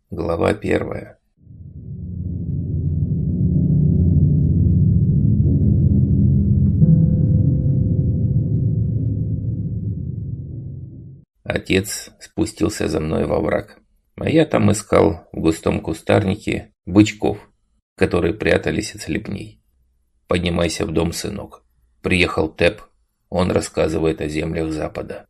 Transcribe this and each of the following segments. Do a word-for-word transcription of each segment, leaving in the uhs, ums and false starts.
Глава первая. Отец спустился за мной во враг, а я там искал в густом кустарнике бычков, которые прятались от слепней. «Поднимайся в дом, сынок. Приехал Тэп, он рассказывает о землях Запада».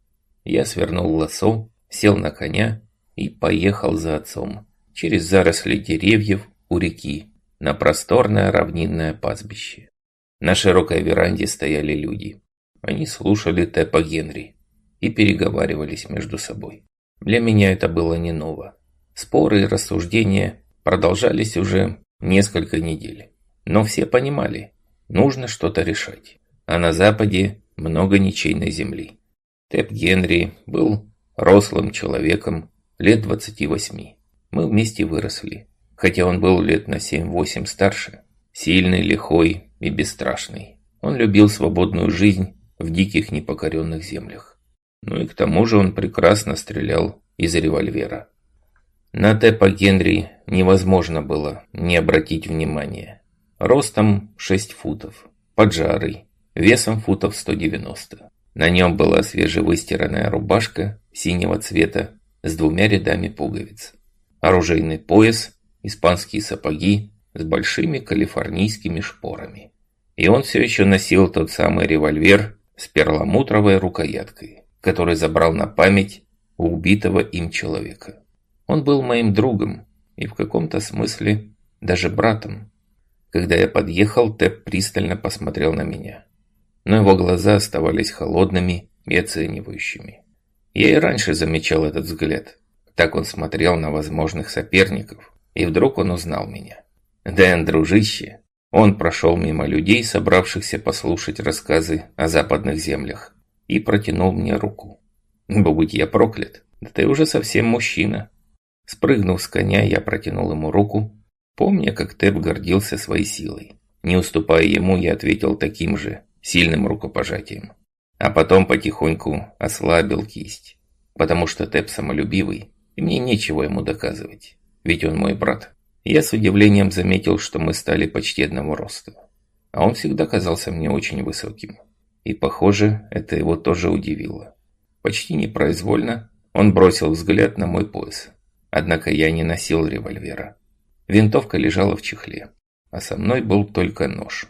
Я свернул лассо, сел на коня и поехал за отцом через заросли деревьев у реки на просторное равнинное пастбище. На широкой веранде стояли люди. Они слушали Тэпа Генри и переговаривались между собой. Для меня это было не ново. Споры и рассуждения продолжались уже несколько недель. Но все понимали, нужно что-то решать. А на Западе много ничейной земли. Тэп Генри был рослым человеком лет двадцати восьми. Мы вместе выросли, хотя он был лет на семь-восемь старше. Сильный, лихой и бесстрашный. Он любил свободную жизнь в диких непокоренных землях. Ну и к тому же он прекрасно стрелял из револьвера. На Тэпа Генри невозможно было не обратить внимания. Ростом шесть футов, поджарый, весом футов сто девяносто. На нем была свежевыстиранная рубашка синего цвета с двумя рядами пуговиц. Оружейный пояс, испанские сапоги с большими калифорнийскими шпорами. И он все еще носил тот самый револьвер с перламутровой рукояткой, который забрал на память у убитого им человека. Он был моим другом и в каком-то смысле даже братом. Когда я подъехал, Тэп пристально посмотрел на меня. Но его глаза оставались холодными и оценивающими. Я и раньше замечал этот взгляд. Так он смотрел на возможных соперников. И вдруг он узнал меня. «Дэн, дружище!» Он прошел мимо людей, собравшихся послушать рассказы о западных землях, и протянул мне руку. «Будь я проклят! Да ты уже совсем мужчина!» Спрыгнув с коня, я протянул ему руку, помня, как Тэп гордился своей силой. Не уступая ему, я ответил таким же сильным рукопожатием. А потом потихоньку ослабил кисть, потому что Тэп самолюбивый, и мне нечего ему доказывать, ведь он мой брат. Я с удивлением заметил, что мы стали почти одного роста, а он всегда казался мне очень высоким. И, похоже, это его тоже удивило. Почти непроизвольно он бросил взгляд на мой пояс. Однако я не носил револьвера. Винтовка лежала в чехле, а со мной был только нож.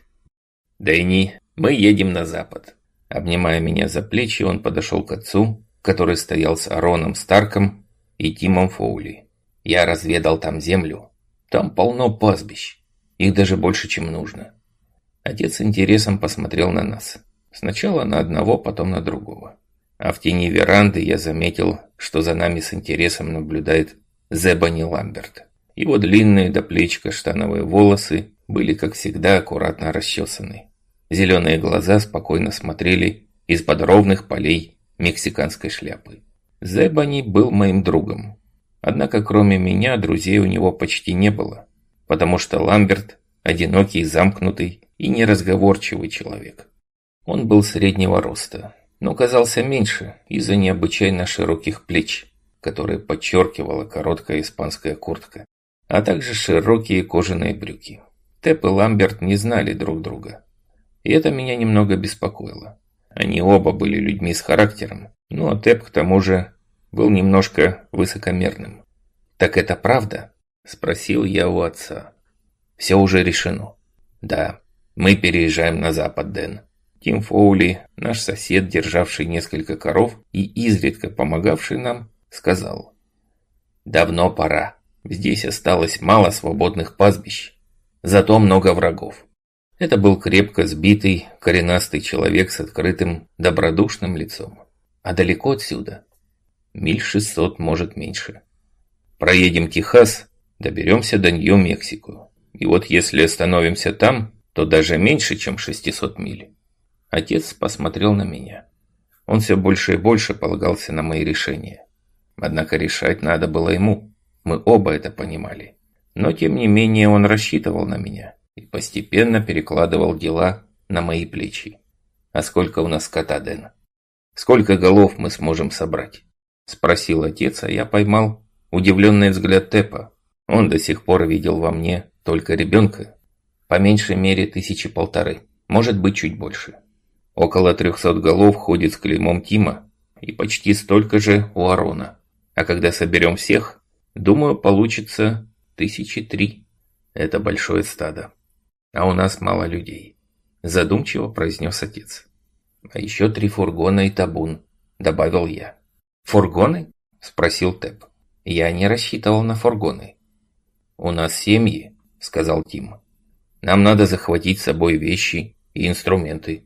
«Дэнни, мы едем на запад». Обнимая меня за плечи, он подошел к отцу, который стоял с Ароном Старком и Тимом Фоули. «Я разведал там землю. Там полно пастбищ. Их даже больше, чем нужно». Отец с интересом посмотрел на нас. Сначала на одного, потом на другого. А в тени веранды я заметил, что за нами с интересом наблюдает Зебани Ламберт. Его длинные до плеч каштановые волосы были, как всегда, аккуратно расчесаны. Зеленые глаза спокойно смотрели из-под ровных полей мексиканской шляпы. Зебани был моим другом. Однако кроме меня друзей у него почти не было, потому что Ламберт – одинокий, замкнутый и неразговорчивый человек. Он был среднего роста, но казался меньше из-за необычайно широких плеч, которые подчеркивала короткая испанская куртка, а также широкие кожаные брюки. Тэп и Ламберт не знали друг друга, и это меня немного беспокоило. Они оба были людьми с характером, ну а Тэп к тому же был немножко высокомерным. «Так это правда?» – спросил я у отца. «Все уже решено». «Да, мы переезжаем на запад, Дэн». Тим Фоули, наш сосед, державший несколько коров и изредка помогавший нам, сказал: «Давно пора. Здесь осталось мало свободных пастбищ, зато много врагов». Это был крепко сбитый, коренастый человек с открытым, добродушным лицом. «А далеко отсюда?» «Миль шестьсот, может, меньше. Проедем Техас, доберемся до Нью-Мексико. И вот если остановимся там, то даже меньше, чем шестьсот миль». Отец посмотрел на меня. Он все больше и больше полагался на мои решения. Однако решать надо было ему. Мы оба это понимали. Но тем не менее он рассчитывал на меня и постепенно перекладывал дела на мои плечи. «А сколько у нас скота, Дэн? Сколько голов мы сможем собрать?» Спросил отец, а я поймал удивленный взгляд Тэпа. Он до сих пор видел во мне только ребенка. По меньшей мере тысячи полторы, может быть чуть больше. Около трехсот голов ходит с клеймом Тима, и почти столько же у Арона. А когда соберем всех, думаю, получится тысячи три. Это большое стадо. А у нас мало людей. Задумчиво произнес отец. А еще три фургона и табун, добавил я. Фургоны? Спросил Тэп. Я не рассчитывал на фургоны. У нас семьи, сказал Тим. Нам надо захватить с собой вещи и инструменты.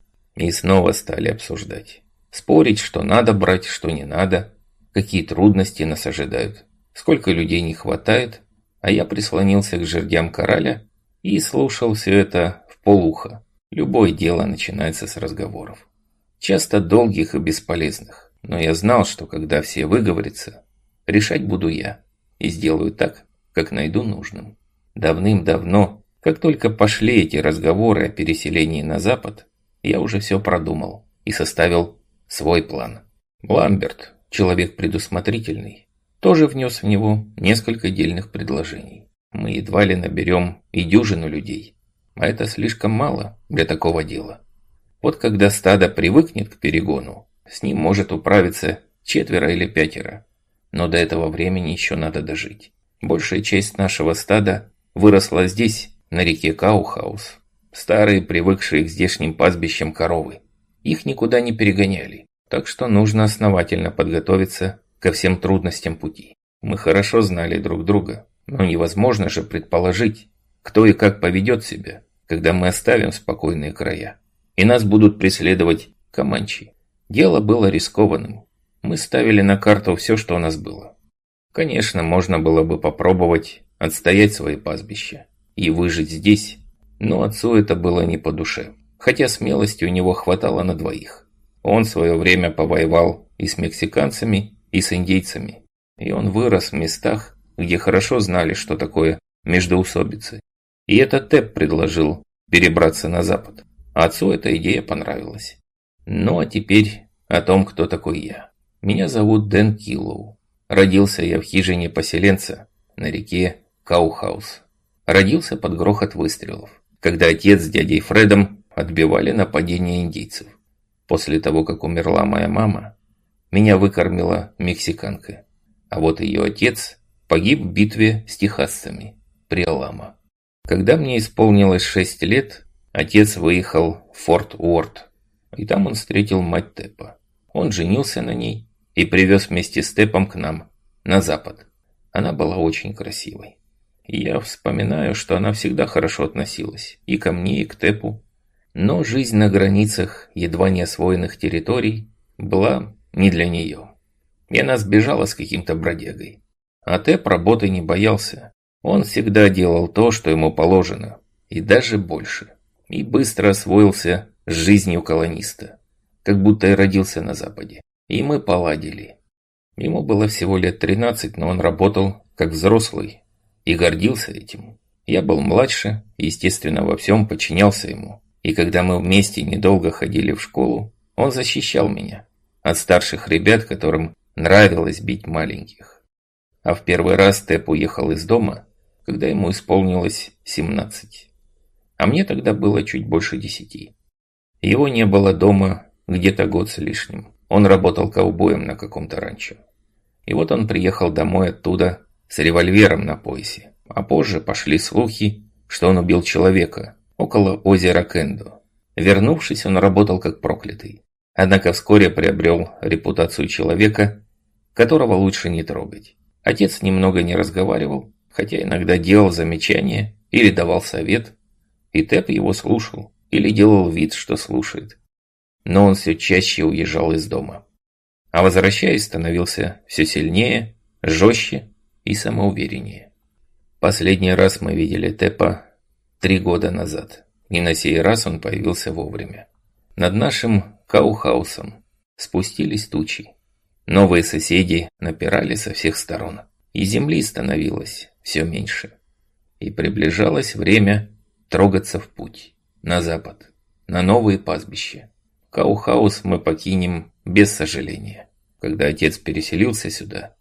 И снова стали обсуждать. Спорить, что надо брать, что не надо. Какие трудности нас ожидают. Сколько людей не хватает. А я прислонился к жердям кораля и слушал все это вполуха. Любое дело начинается с разговоров. Часто долгих и бесполезных. Но я знал, что когда все выговорятся, решать буду я. И сделаю так, как найду нужным. Давным-давно, как только пошли эти разговоры о переселении на запад, я уже все продумал и составил свой план. Ламберт, человек предусмотрительный, тоже внес в него несколько дельных предложений. Мы едва ли наберем и дюжину людей, а это слишком мало для такого дела. Вот когда стадо привыкнет к перегону, с ним может управиться четверо или пятеро, но до этого времени еще надо дожить. Большая часть нашего стада выросла здесь, на реке Каухаус. Старые, привыкшие к здешним пастбищам коровы. Их никуда не перегоняли, так что нужно основательно подготовиться ко всем трудностям пути. Мы хорошо знали друг друга, но невозможно же предположить, кто и как поведет себя, когда мы оставим спокойные края, и нас будут преследовать команчи. Дело было рискованным. Мы ставили на карту все, что у нас было. Конечно, можно было бы попробовать отстоять свои пастбища и выжить здесь, но отцу это было не по душе, хотя смелости у него хватало на двоих. Он в свое время повоевал и с мексиканцами, и с индейцами, и он вырос в местах, где хорошо знали, что такое междоусобицы. И этот Тэп предложил перебраться на запад, а отцу эта идея понравилась. Ну а теперь о том, кто такой я. Меня зовут Дэн Киллоу. Родился я в хижине поселенца на реке Каухаус. Родился под грохот выстрелов, когда отец с дядей Фредом отбивали нападение индейцев. После того, как умерла моя мама, меня выкормила мексиканка, а вот ее отец погиб в битве с техасцами при Алама. Когда мне исполнилось шесть лет, отец выехал в Форт Уорт, и там он встретил мать Тэпа. Он женился на ней и привез вместе с Тэпом к нам, на запад. Она была очень красивой. И я вспоминаю, что она всегда хорошо относилась и ко мне, и к Тэпу. Но жизнь на границах едва не освоенных территорий была не для нее. И она сбежала с каким-то бродягой. А Тэп работы не боялся. Он всегда делал то, что ему положено, и даже больше. И быстро освоился с жизнью колониста, как будто и родился на Западе. И мы поладили. Ему было всего лет тринадцать, но он работал как взрослый и гордился этим. Я был младше и, естественно, во всем подчинялся ему. И когда мы вместе недолго ходили в школу, он защищал меня от старших ребят, которым нравилось бить маленьких. А в первый раз Тэп уехал из дома, когда ему исполнилось семнадцать. А мне тогда было чуть больше десяти. Его не было дома где-то год с лишним. Он работал ковбоем на каком-то ранчо. И вот он приехал домой оттуда с револьвером на поясе. А позже пошли слухи, что он убил человека около озера Кендо. Вернувшись, он работал как проклятый. Однако вскоре приобрел репутацию человека, которого лучше не трогать. Отец немного не разговаривал, хотя иногда делал замечания или давал совет, и Тэп его слушал или делал вид, что слушает. Но он все чаще уезжал из дома. А возвращаясь, становился все сильнее, жестче и самоувереннее. Последний раз мы видели Тэпа три года назад, и на сей раз он появился вовремя. Над нашим Каухаусом спустились тучи. Новые соседи напирали со всех сторон, и земли становилось все меньше. И приближалось время трогаться в путь, на запад, на новые пастбища. Каухаус мы покинем без сожаления. Когда отец переселился сюда,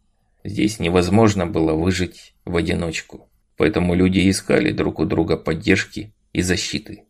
Здесь невозможно было выжить в одиночку, поэтому люди искали друг у друга поддержки и защиты.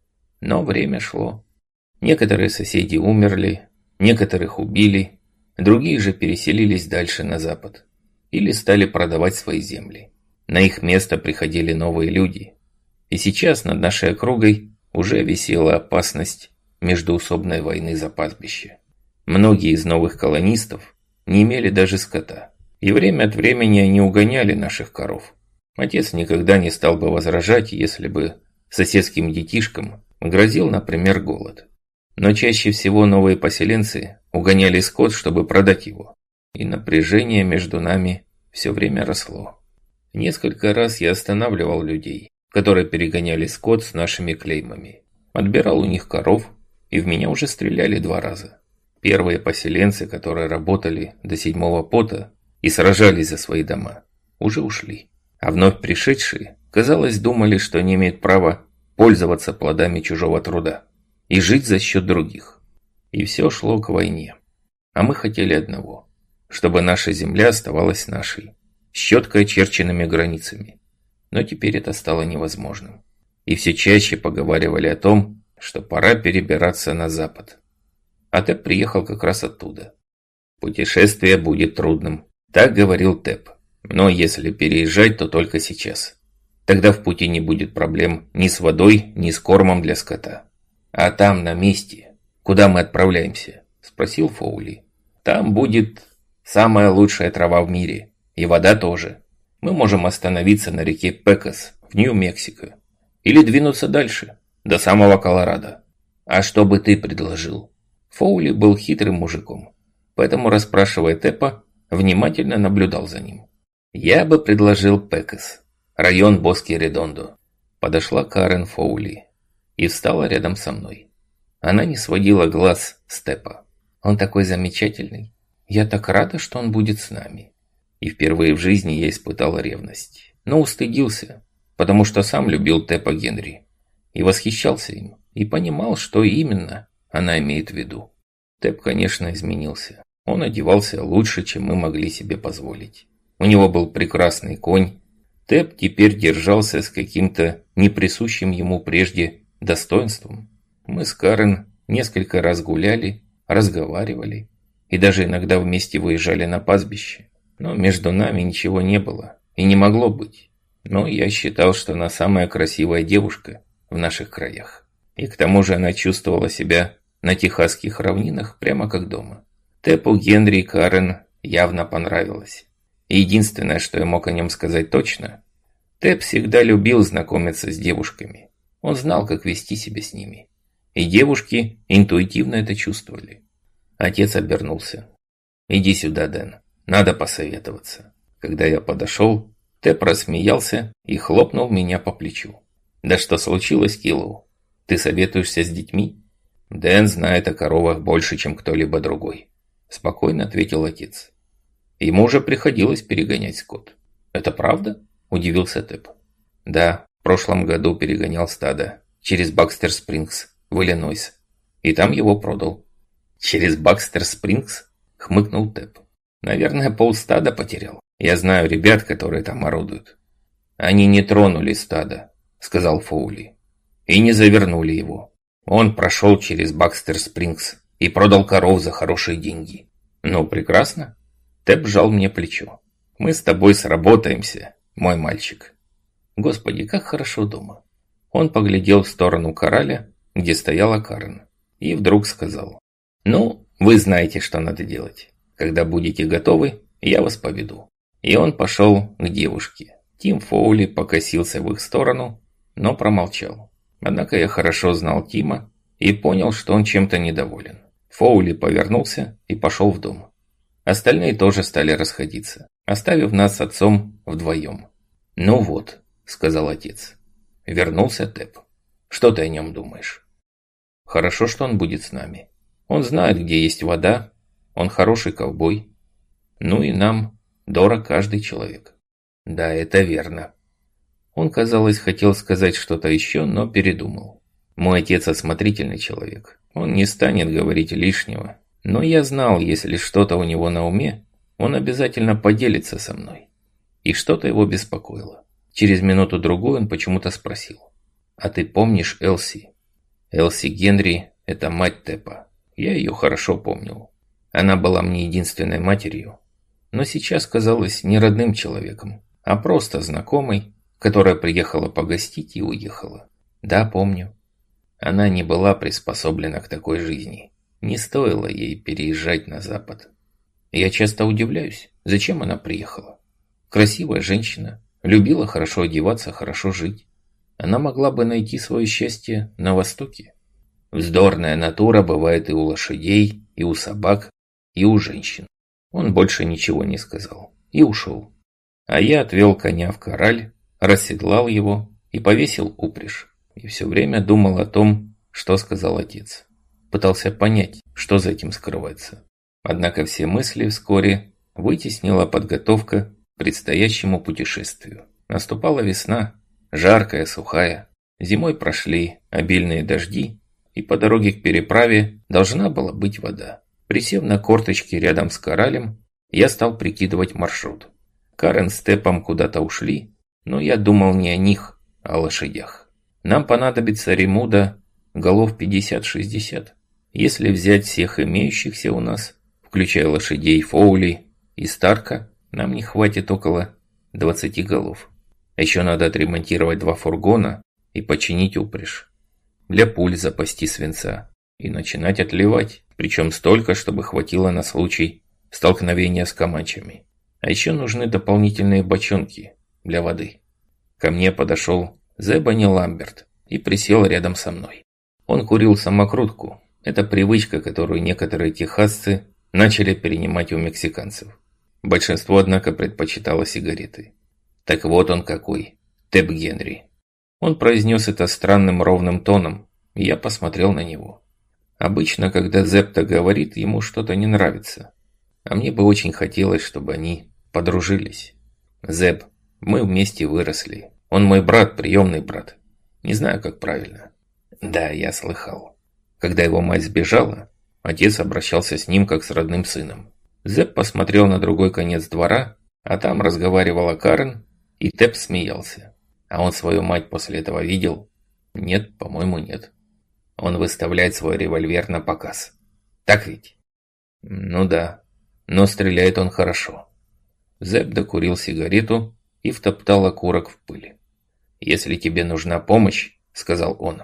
Но время шло. Некоторые соседи умерли, некоторых убили, другие же переселились дальше на запад или стали продавать свои земли. На их место приходили новые люди. И сейчас над нашей округой уже висела опасность междоусобной войны за пастбище. Многие из новых колонистов не имели даже скота. И время от времени они угоняли наших коров. Отец никогда не стал бы возражать, если бы соседским детишкам грозил, например, голод. Но чаще всего новые поселенцы угоняли скот, чтобы продать его. И напряжение между нами все время росло. Несколько раз я останавливал людей, которые перегоняли скот с нашими клеймами. Отбирал у них коров, и в меня уже стреляли два раза. Первые поселенцы, которые работали до седьмого пота и сражались за свои дома, уже ушли. А вновь пришедшие, казалось, думали, что они имеют право пользоваться плодами чужого труда и жить за счет других. И все шло к войне. А мы хотели одного, чтобы наша земля оставалась нашей, с четко очерченными границами. Но теперь это стало невозможным. И все чаще поговаривали о том, что пора перебираться на запад. А Тэп приехал как раз оттуда. Путешествие будет трудным, так говорил Тэп. Но если переезжать, то только сейчас. Тогда в пути не будет проблем ни с водой, ни с кормом для скота. А там, на месте, куда мы отправляемся? Спросил Фоули. Там будет самая лучшая трава в мире. И вода тоже. Мы можем остановиться на реке Пекос в Нью-Мексико. Или двинуться дальше, до самого Колорадо. А что бы ты предложил? Фоули был хитрым мужиком. Поэтому, расспрашивая Тэпа, внимательно наблюдал за ним. Я бы предложил Пекос, район Боски-Редондо. Подошла Карен Фоули и встала рядом со мной. Она не сводила глаз с Тэпа. Он такой замечательный. Я так рада, что он будет с нами. И впервые в жизни я испытал ревность. Но устыдился, потому что сам любил Тэпа Генри. И восхищался им. И понимал, что именно она имеет в виду. Тэп, конечно, изменился. Он одевался лучше, чем мы могли себе позволить. У него был прекрасный конь. Тэп теперь держался с каким-то неприсущим ему прежде достоинством. Мы с Карен несколько раз гуляли, разговаривали и даже иногда вместе выезжали на пастбище. Но между нами ничего не было и не могло быть. Но я считал, что она самая красивая девушка в наших краях. И к тому же она чувствовала себя на техасских равнинах прямо как дома. Тэпу Генри и Карен явно понравилось. И единственное, что я мог о нем сказать точно, Тэп всегда любил знакомиться с девушками. Он знал, как вести себя с ними. И девушки интуитивно это чувствовали. Отец обернулся. «Иди сюда, Дэн. Надо посоветоваться». Когда я подошел, Тэп рассмеялся и хлопнул меня по плечу. «Да что случилось, Киллоу? Ты советуешься с детьми?» «Дэн знает о коровах больше, чем кто-либо другой», – спокойно ответил отец. «Ему уже приходилось перегонять скот». «Это правда?» – удивился Тэп. «Да, в прошлом году перегонял стадо через Бакстер-Спрингс в Иллинойс. И там его продал». «Через Бакстер-Спрингс?» – хмыкнул Тэп. «Наверное, полстада потерял. Я знаю ребят, которые там орудуют». «Они не тронули стадо», – сказал Фоули. «И не завернули его. Он прошел через Бакстер-Спрингс и продал коров за хорошие деньги». «Ну, прекрасно». Тэп сжал мне плечо. «Мы с тобой сработаемся, мой мальчик». Господи, как хорошо дома. Он поглядел в сторону кораля, где стояла Карен, и вдруг сказал: «Ну, вы знаете, что надо делать. Когда будете готовы, я вас поведу». И он пошел к девушке. Тим Фоули покосился в их сторону, но промолчал. Однако я хорошо знал Тима и понял, что он чем-то недоволен. Фоули повернулся и пошел в дом. Остальные тоже стали расходиться, оставив нас с отцом вдвоем. «Ну вот», — сказал отец. Вернулся Тэп. «Что ты о нем думаешь?» «Хорошо, что он будет с нами. Он знает, где есть вода, он хороший ковбой. Ну и нам дорог каждый человек». «Да, это верно». Он, казалось, хотел сказать что-то еще, но передумал. Мой отец осмотрительный человек. Он не станет говорить лишнего. Но я знал, если что-то у него на уме, Он обязательно поделится со мной. И что-то его беспокоило. Через минуту-другую он почему-то спросил. «А ты помнишь Элси?» Элси Генри – это мать Тэпа. Я ее хорошо помнил. Она была мне единственной матерью, но сейчас казалась не родным человеком, а просто знакомой, которая приехала погостить и уехала. Да, помню. Она не была приспособлена к такой жизни. Не стоило ей переезжать на Запад. Я часто удивляюсь, зачем она приехала. Красивая женщина, любила хорошо одеваться, хорошо жить. Она могла бы найти свое счастье на Востоке. Вздорная натура бывает и у лошадей, и у собак, и у женщин. Он больше ничего не сказал и ушел. А я отвел коня в корраль, расседлал его и повесил упряжь. И все время думал о том, что сказал отец. Пытался понять, что за этим скрывается. Однако все мысли вскоре вытеснила подготовка к предстоящему путешествию. Наступала весна, жаркая, сухая. Зимой прошли обильные дожди, и по дороге к переправе должна была быть вода. Присев на корточки рядом с корралем, я стал прикидывать маршрут. Карен с Тэпом куда-то ушли, но я думал не о них, а о лошадях. Нам понадобится ремуда голов пятьдесят-шестьдесят. Если взять всех имеющихся у нас, включая лошадей Фоули и Старка, нам не хватит около двадцати голов. А еще надо отремонтировать два фургона и починить упряжь. Для пуль запасти свинца и начинать отливать, причем столько, чтобы хватило на случай столкновения с команчами. А еще нужны дополнительные бочонки для воды. Ко мне подошел Зебани Ламберт и присел рядом со мной. Он курил самокрутку. Это привычка, которую некоторые техасцы начали перенимать у мексиканцев. Большинство, однако, предпочитало сигареты. Так вот он какой, Тэп Генри. Он произнес это странным ровным тоном, и я посмотрел на него. Обычно, когда Зепта говорит, ему что-то не нравится. А мне бы очень хотелось, чтобы они подружились. Зеп, мы вместе выросли. Он мой брат, приемный брат. Не знаю, как правильно. Да, я слыхал. Когда его мать сбежала, отец обращался с ним, как с родным сыном. Зеп посмотрел на другой конец двора, а там разговаривала Карен, и Тэп смеялся. А он свою мать после этого видел? Нет, по-моему, нет. Он выставляет свой револьвер на показ. Так ведь? Ну да, но стреляет он хорошо. Зеп докурил сигарету и втоптал окурок в пыль. «Если тебе нужна помощь, — сказал он,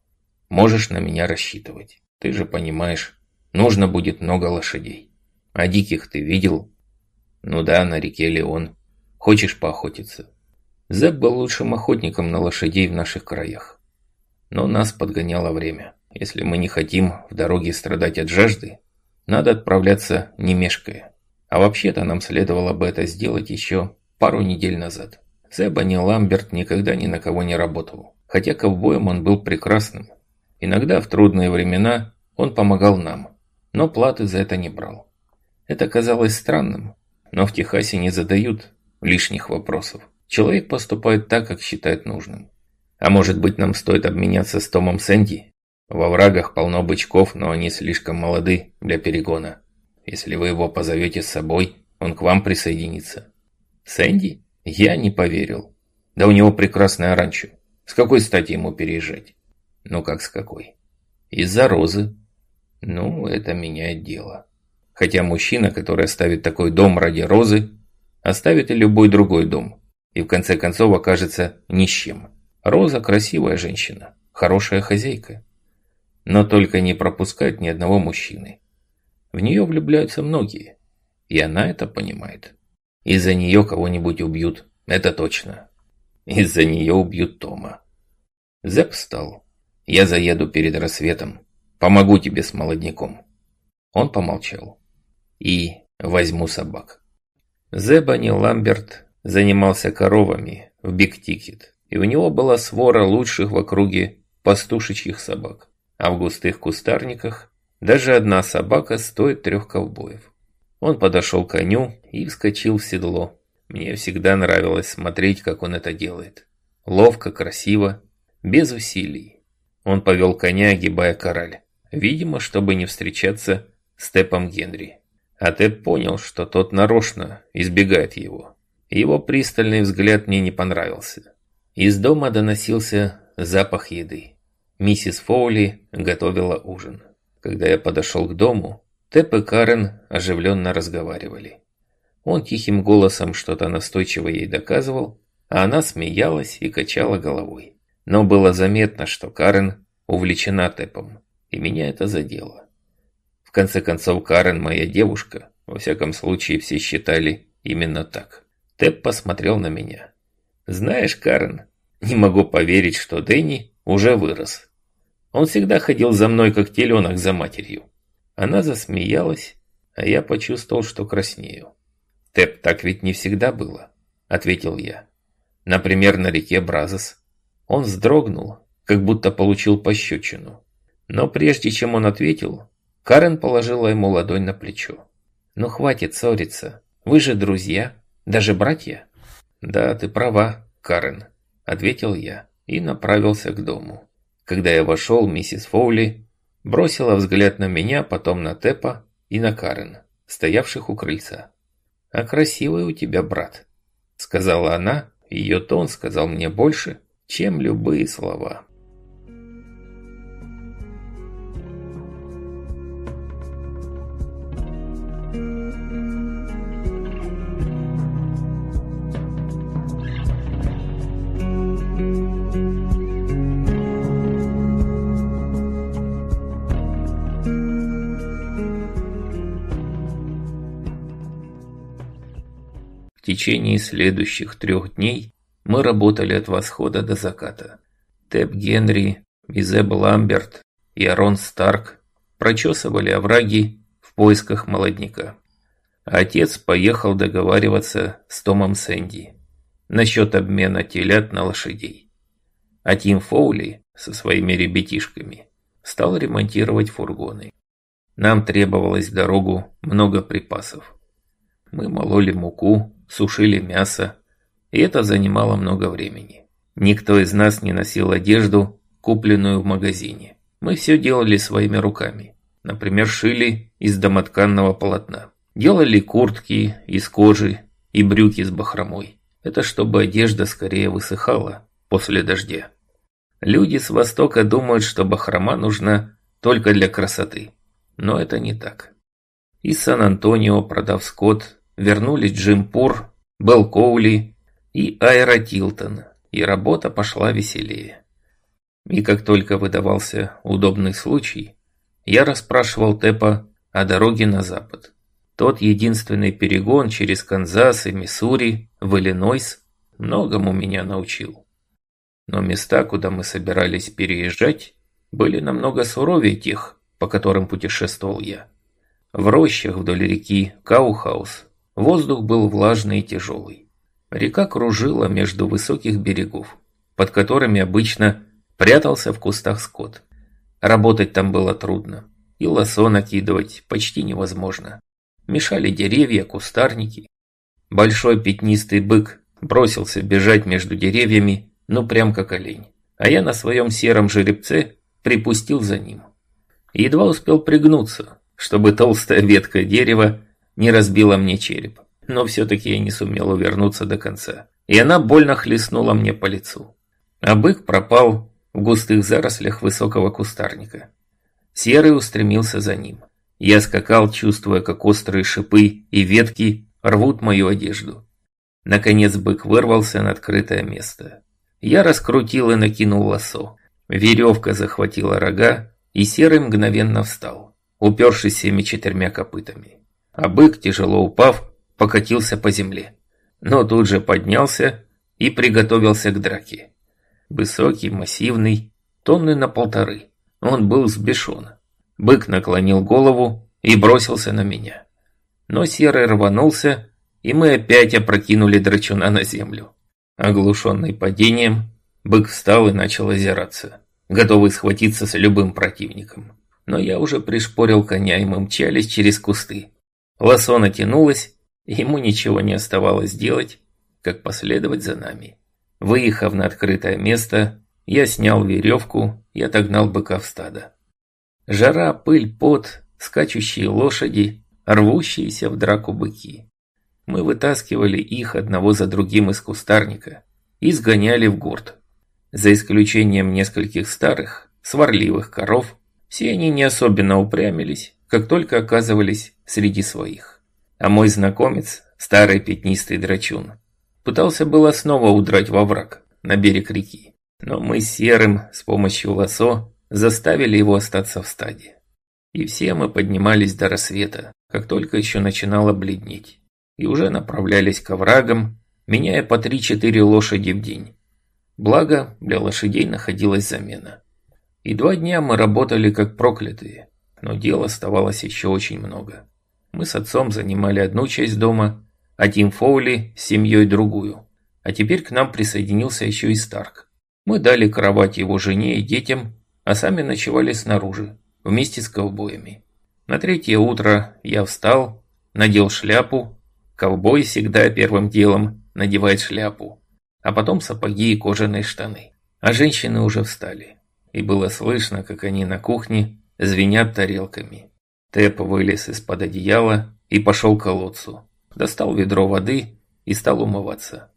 — можешь на меня рассчитывать. Ты же понимаешь, нужно будет много лошадей. А диких ты видел? Ну да, на реке Леон. Хочешь поохотиться?» Зеп был лучшим охотником на лошадей в наших краях. Но нас подгоняло время. Если мы не хотим в дороге страдать от жажды, надо отправляться не мешкая. А вообще-то нам следовало бы это сделать еще пару недель назад. Зебани Ламберт никогда ни на кого не работал. Хотя ковбоем он был прекрасным. Иногда в трудные времена он помогал нам, но платы за это не брал. Это казалось странным, но в Техасе не задают лишних вопросов. Человек поступает так, как считает нужным. А может быть, нам стоит обменяться с Томом Сэнди? Во врагах полно бычков, но они слишком молоды для перегона. Если вы его позовете с собой, он к вам присоединится. Сэнди? Я не поверил. Да у него прекрасное ранчо. С какой стати ему переезжать? Ну как с какой? Из-за Розы. Ну, это меняет дело. Хотя мужчина, который оставит такой дом ради Розы, оставит и любой другой дом. И в конце концов окажется ни с чем. Роза красивая женщина, хорошая хозяйка. Но только не пропускает ни одного мужчины. В нее влюбляются многие. И она это понимает. Из-за нее кого-нибудь убьют, это точно. Из-за нее убьют Тома. Зеп встал. Я заеду перед рассветом. Помогу тебе с молодняком. Он помолчал. И возьму собак. Зебани Ламберт занимался коровами в Биг Тикет. И у него была свора лучших в округе пастушечьих собак. А в густых кустарниках даже одна собака стоит трех ковбоев. Он подошел к коню и вскочил в седло. Мне всегда нравилось смотреть, как он это делает. Ловко, красиво, без усилий. Он повел коня, огибая корраль. Видимо, чтобы не встречаться с Тэпом Генри. А Тэп понял, что тот нарочно избегает его. Его пристальный взгляд мне не понравился. Из дома доносился запах еды. Миссис Фоули готовила ужин. Когда я подошел к дому, Тэп и Карен оживленно разговаривали. Он тихим голосом что-то настойчиво ей доказывал, а она смеялась и качала головой. Но было заметно, что Карен увлечена Тэпом, и меня это задело. В конце концов, Карен моя девушка, во всяком случае все считали именно так. Тэп посмотрел на меня. «Знаешь, Карен, не могу поверить, что Дэнни уже вырос. Он всегда ходил за мной, как теленок за матерью». Она засмеялась, а я почувствовал, что краснею. «Тэп, так ведь не всегда было», — ответил я. «Например, на реке Бразос». Он вздрогнул, как будто получил пощечину. Но прежде чем он ответил, Карен положила ему ладонь на плечо. «Ну хватит ссориться, вы же друзья, даже братья». «Да, ты права, Карен», — ответил я и направился к дому. Когда я вошел, миссис Фоули бросила взгляд на меня, потом на Тэпа и на Карен, стоявших у крыльца. «А красивый у тебя брат», — сказала она, ее тон сказал мне больше, чем любые слова. В течение следующих трех дней мы работали от восхода до заката. Тэп Генри, Визеб Ламберт и Арон Старк прочесывали овраги в поисках молодняка. А отец поехал договариваться с Томом Сэнди насчет обмена телят на лошадей. А Тим Фоули со своими ребятишками стал ремонтировать фургоны. Нам требовалось в дорогу много припасов. Мы мололи муку, сушили мясо, и это занимало много времени. Никто из нас не носил одежду, купленную в магазине. Мы все делали своими руками. Например, шили из домотканного полотна. Делали куртки из кожи и брюки с бахромой. Это чтобы одежда скорее высыхала после дождя. Люди с Востока думают, что бахрома нужна только для красоты. Но это не так. Из Сан-Антонио, продав скот, вернулись Джим Пур, Белл Коули и Айра Тилтон, и работа пошла веселее. И как только выдавался удобный случай, я расспрашивал Тэпа о дороге на запад. Тот единственный перегон через Канзас и Миссури в Иллинойс многому меня научил. Но места, куда мы собирались переезжать, были намного суровее тех, по которым путешествовал я. В рощах вдоль реки Каухаус воздух был влажный и тяжелый. Река кружила между высоких берегов, под которыми обычно прятался в кустах скот. Работать там было трудно, и лосо накидывать почти невозможно. Мешали деревья, кустарники. Большой пятнистый бык бросился бежать между деревьями, ну прям как олень. А я на своем сером жеребце припустил за ним. Едва успел пригнуться, чтобы толстая ветка дерева не разбила мне череп. Но все-таки я не сумел увернуться до конца. И она больно хлестнула мне по лицу. А бык пропал в густых зарослях высокого кустарника. Серый устремился за ним. Я скакал, чувствуя, как острые шипы и ветки рвут мою одежду. Наконец бык вырвался на открытое место. Я раскрутил и накинул лассо. Веревка захватила рога, и Серый мгновенно встал, упершись всеми четырьмя копытами. А бык, тяжело упав, покатился по земле. Но тут же поднялся и приготовился к драке. Высокий, массивный, тонны на полторы. Он был взбешен. Бык наклонил голову и бросился на меня. Но Серый рванулся, и мы опять опрокинули драчуна на землю. Оглушенный падением, бык встал и начал озираться, готовый схватиться с любым противником. Но я уже пришпорил коня, и мы мчались через кусты. Лассо натянулось, и ему ничего не оставалось делать, как последовать за нами. Выехав на открытое место, я снял веревку и отогнал быка в стадо. Жара, пыль, пот, скачущие лошади рвущиеся в драку быки. Мы вытаскивали их одного за другим из кустарника и сгоняли в гурт. За исключением нескольких старых, сварливых коров, все они не особенно упрямились, как только оказывались среди своих. А мой знакомец, старый пятнистый драчун, пытался было снова удрать во враг, на берег реки. Но мы с Серым с помощью лассо заставили его остаться в стаде. И все мы поднимались до рассвета, как только еще начинало бледнеть, и уже направлялись к оврагам, меняя по три-четыре лошади в день. Благо, для лошадей находилась замена. И два дня мы работали как проклятые, но дел оставалось еще очень много. Мы с отцом занимали одну часть дома, а Тим Фоули с семьей другую. А теперь к нам присоединился еще и Старк. Мы дали кровать его жене и детям, а сами ночевали снаружи, вместе с ковбоями. На третье утро я встал, надел шляпу. Ковбой всегда первым делом надевает шляпу, а потом сапоги и кожаные штаны. А женщины уже встали. И было слышно, как они на кухне звенят тарелками. Тэп вылез из-под одеяла и пошел к колодцу. Достал ведро воды и стал умываться.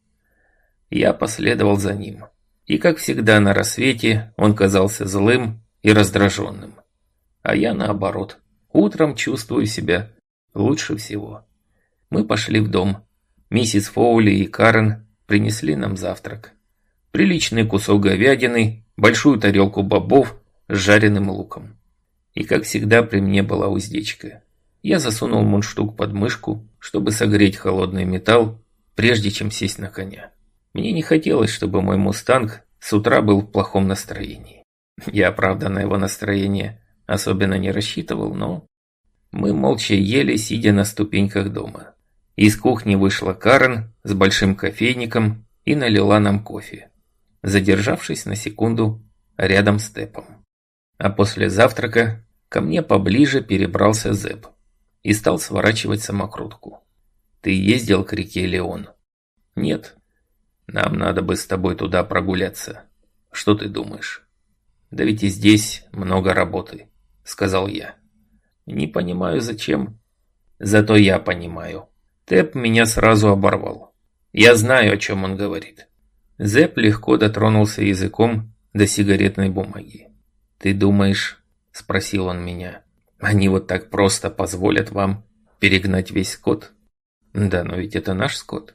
Я последовал за ним. И, как всегда на рассвете, он казался злым и раздраженным. А я наоборот. Утром чувствую себя лучше всего. Мы пошли в дом. Миссис Фоули и Карен принесли нам завтрак. Приличный кусок говядины, большую тарелку бобов с жареным луком. И, как всегда, при мне была уздечка. Я засунул мундштук под мышку, чтобы согреть холодный металл, прежде чем сесть на коня. Мне не хотелось, чтобы мой мустанг с утра был в плохом настроении. Я, правда, на его настроение особенно не рассчитывал, но... Мы молча ели, сидя на ступеньках дома. Из кухни вышла Карен с большим кофейником и налила нам кофе, задержавшись на секунду рядом с Тэпом. А после завтрака ко мне поближе перебрался Зэп и стал сворачивать самокрутку. «Ты ездил к реке Леон?» «Нет. Нам надо бы с тобой туда прогуляться. Что ты думаешь?» «Да ведь и здесь много работы», — сказал я. «Не понимаю, зачем». «Зато я понимаю». Тэп меня сразу оборвал. Я знаю, о чем он говорит. Зэп легко дотронулся языком до сигаретной бумаги. «Ты думаешь, — спросил он меня, — они вот так просто позволят вам перегнать весь скот?» «Да, но ведь это наш скот».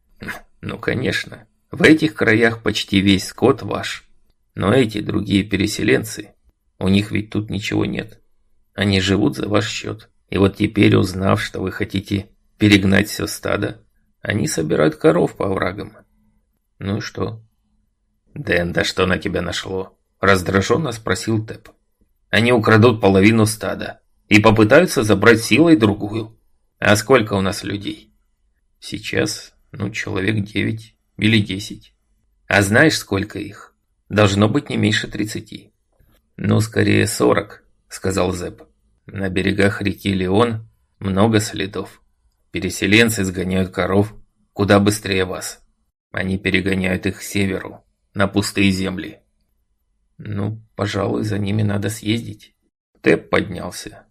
«Ну, конечно, в этих краях почти весь скот ваш. Но эти другие переселенцы, у них ведь тут ничего нет. Они живут за ваш счет. И вот теперь, узнав, что вы хотите перегнать все стадо, они собирают коров по оврагам». «Ну и что?» «Дэн, да что на тебя нашло?» — раздраженно спросил Тэп. «Они украдут половину стада и попытаются забрать силой другую. А сколько у нас людей?» «Сейчас, ну, человек девять или десять. А знаешь, сколько их? Должно быть не меньше тридцати». «Ну, скорее сорок», — сказал Зэп. «На берегах реки Леон много следов. Переселенцы сгоняют коров куда быстрее вас. Они перегоняют их к северу, на пустые земли». «Ну, пожалуй, за ними надо съездить». Тэп поднялся.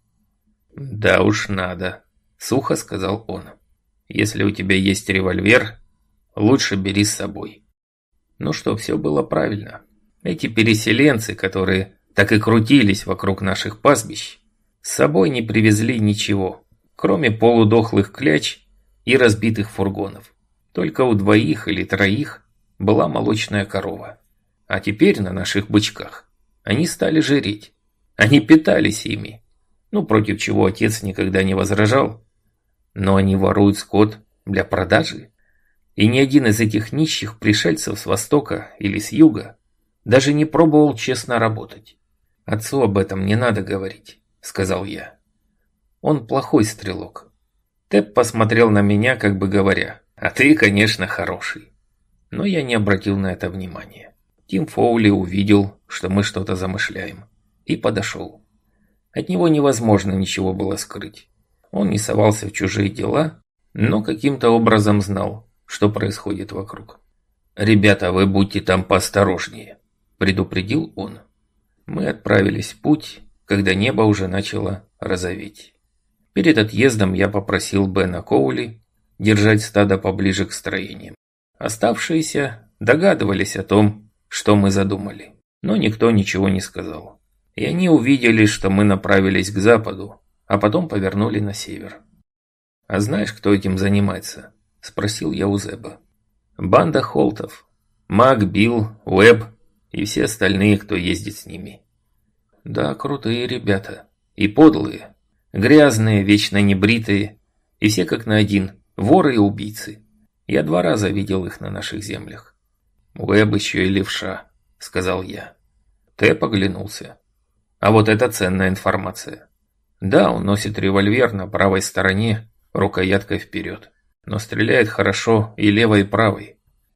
«Да уж надо», — сухо сказал он. «Если у тебя есть револьвер, лучше бери с собой». Ну что, все было правильно. Эти переселенцы, которые так и крутились вокруг наших пастбищ, с собой не привезли ничего, кроме полудохлых кляч и разбитых фургонов. Только у двоих или троих была молочная корова. А теперь на наших бычках они стали жиреть. Они питались ими. Ну, против чего отец никогда не возражал. Но они воруют скот для продажи. И ни один из этих нищих пришельцев с востока или с юга даже не пробовал честно работать. «Отцу об этом не надо говорить», — сказал я. «Он плохой стрелок». Тэп посмотрел на меня, как бы говоря: «А ты, конечно, хороший». Но я не обратил на это внимания. Тим Фоули увидел, что мы что-то замышляем, и подошел. От него невозможно ничего было скрыть. Он не совался в чужие дела, но каким-то образом знал, что происходит вокруг. «Ребята, вы будьте там поосторожнее», — предупредил он. Мы отправились в путь, когда небо уже начало розоветь. Перед отъездом я попросил Бена Коули держать стадо поближе к строениям. Оставшиеся догадывались о том, что мы задумали, но никто ничего не сказал. И они увидели, что мы направились к западу, а потом повернули на север. «А знаешь, кто этим занимается?» – спросил я у Зеба. «Банда Холтов. Мак, Билл, Уэбб и все остальные, кто ездит с ними». «Да, крутые ребята. И подлые. Грязные, вечно небритые. И все как на один. Воры и убийцы. Я два раза видел их на наших землях». «Уэбб еще и левша», – сказал я. Тэп оглянулся. «А вот это ценная информация. Да, он носит револьвер на правой стороне, рукояткой вперед. Но стреляет хорошо и левой, и правой».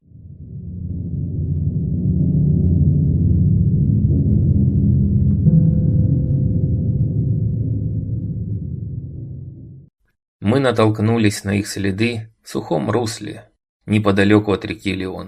Мы натолкнулись на их следы в сухом русле, неподалеку от реки Леон.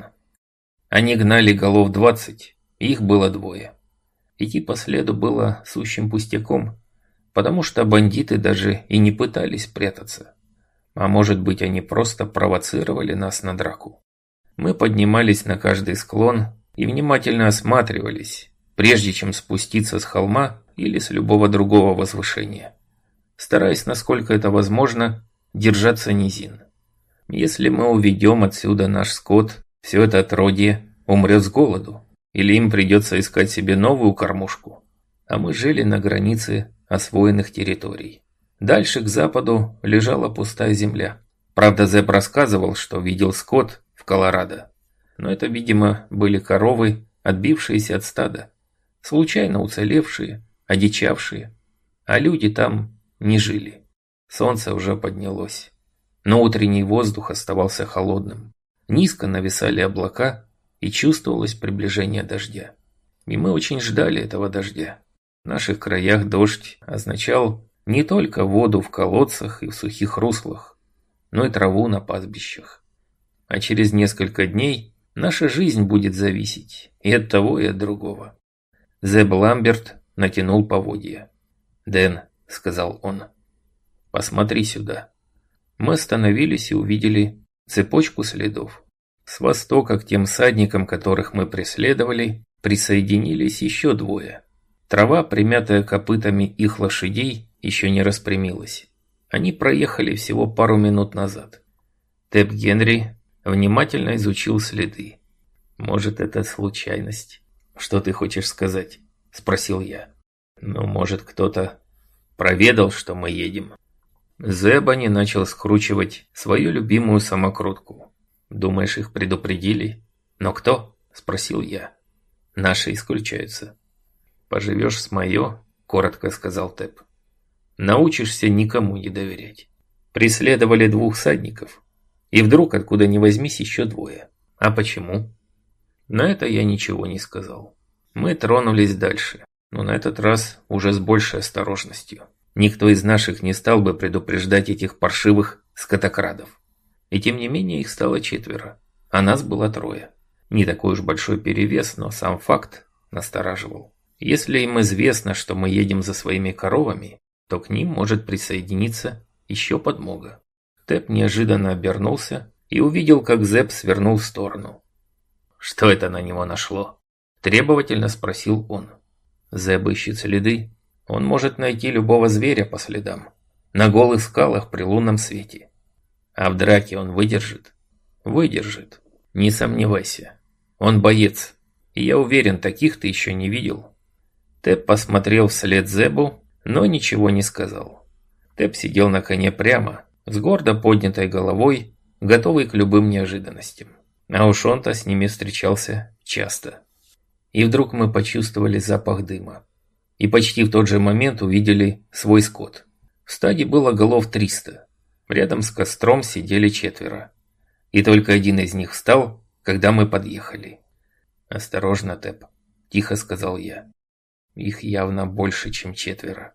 Они гнали голов двадцать, и их было двое. Идти по следу было сущим пустяком, потому что бандиты даже и не пытались прятаться. А может быть, они просто провоцировали нас на драку. Мы поднимались на каждый склон и внимательно осматривались, прежде чем спуститься с холма или с любого другого возвышения, стараясь, насколько это возможно, держаться низин. Если мы уведем отсюда наш скот, все это отродье умрет с голоду, или им придется искать себе новую кормушку. А мы жили на границе освоенных территорий. Дальше к западу лежала пустая земля. Правда, Зеб рассказывал, что видел скот в Колорадо. Но это, видимо, были коровы, отбившиеся от стада, случайно уцелевшие, одичавшие. А люди там не жили. Солнце уже поднялось. Но утренний воздух оставался холодным. Низко нависали облака, и чувствовалось приближение дождя. И мы очень ждали этого дождя. В наших краях дождь означал не только воду в колодцах и в сухих руслах, но и траву на пастбищах. А через несколько дней наша жизнь будет зависеть и от того, и от другого. Зеб Ламберт натянул поводья. «Дэн», — сказал он, — «посмотри сюда». Мы остановились и увидели цепочку следов. С востока к тем всадникам, которых мы преследовали, присоединились еще двое. Трава, примятая копытами их лошадей, еще не распрямилась. Они проехали всего пару минут назад. Тэп Генри внимательно изучил следы. «Может, это случайность?» «Что ты хочешь сказать?» – спросил я. «Ну, может, кто-то проведал, что мы едем?» Зебани начал скручивать свою любимую самокрутку. «Думаешь, их предупредили?» «Но кто?» – спросил я. «Наши исключаются». «Поживешь с моё», – коротко сказал Тэп. «Научишься никому не доверять». Преследовали двух всадников, и вдруг откуда ни возьмись еще двое. А почему? На это я ничего не сказал. Мы тронулись дальше, но на этот раз уже с большей осторожностью. Никто из наших не стал бы предупреждать этих паршивых скотокрадов. И тем не менее их стало четверо, а нас было трое. Не такой уж большой перевес, но сам факт настораживал. Если им известно, что мы едем за своими коровами, то к ним может присоединиться еще подмога. Тэп неожиданно обернулся и увидел, как Зеб свернул в сторону. «Что это на него нашло?» – требовательно спросил он. Зеб ищет следы. Он может найти любого зверя по следам, на голых скалах при лунном свете. А в драке он выдержит? Выдержит. Не сомневайся. Он боец. И я уверен, таких ты еще не видел. Тэп посмотрел вслед Зебу, но ничего не сказал. Тэп сидел на коне прямо, с гордо поднятой головой, готовый к любым неожиданностям. А уж он-то с ними встречался часто. И вдруг мы почувствовали запах дыма. И почти в тот же момент увидели свой скот. В стаде было голов триста. Рядом с костром сидели четверо. И только один из них встал, когда мы подъехали. «Осторожно, Тэп», – тихо сказал я. Их явно больше, чем четверо.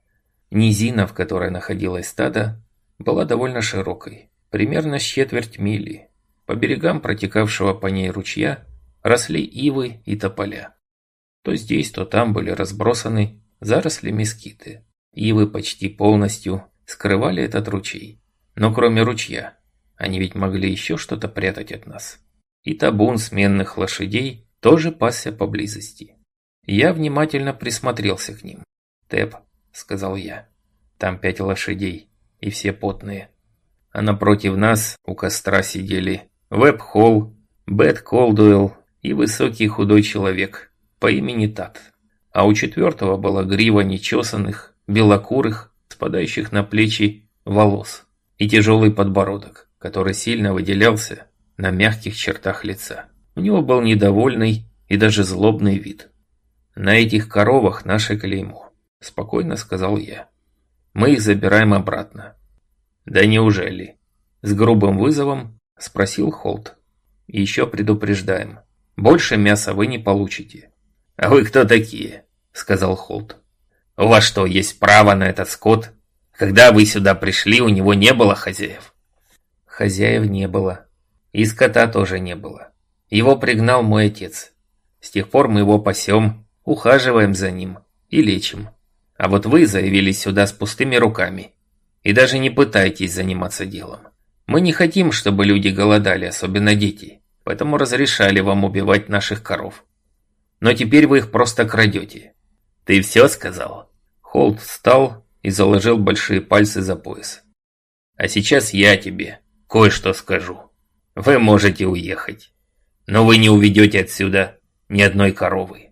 Низина, в которой находилось стадо, была довольно широкой, примерно с четверть мили. По берегам протекавшего по ней ручья росли ивы и тополя. То здесь, то там были разбросаны заросли мескиты. Ивы почти полностью скрывали этот ручей. Но кроме ручья, они ведь могли еще что-то прятать от нас. И табун сменных лошадей тоже пасся поблизости. Я внимательно присмотрелся к ним. «Тэп», — сказал я, — «там пять лошадей, и все потные. А напротив нас у костра сидели Веб Холл, Бет Колдуэлл и высокий худой человек по имени Тат. А у четвертого была грива нечесанных, белокурых, спадающих на плечи волос и тяжелый подбородок, который сильно выделялся на мягких чертах лица. У него был недовольный и даже злобный вид. «На этих коровах наше клеймо», – спокойно сказал я. «Мы их забираем обратно». «Да неужели?» – с грубым вызовом спросил Холт. «И еще предупреждаем, больше мяса вы не получите». «А вы кто такие?» – сказал Холт. «У вас что, есть право на этот скот? Когда вы сюда пришли, у него не было хозяев?» «Хозяев не было. И скота тоже не было. Его пригнал мой отец. С тех пор мы его пасем, ухаживаем за ним и лечим. А вот вы заявились сюда с пустыми руками и даже не пытаетесь заниматься делом. Мы не хотим, чтобы люди голодали, особенно дети, поэтому разрешали вам убивать наших коров. Но теперь вы их просто крадете». «Ты все сказал?» Холт встал и заложил большие пальцы за пояс. «А сейчас я тебе кое-что скажу. Вы можете уехать, но вы не уведете отсюда ни одной коровы».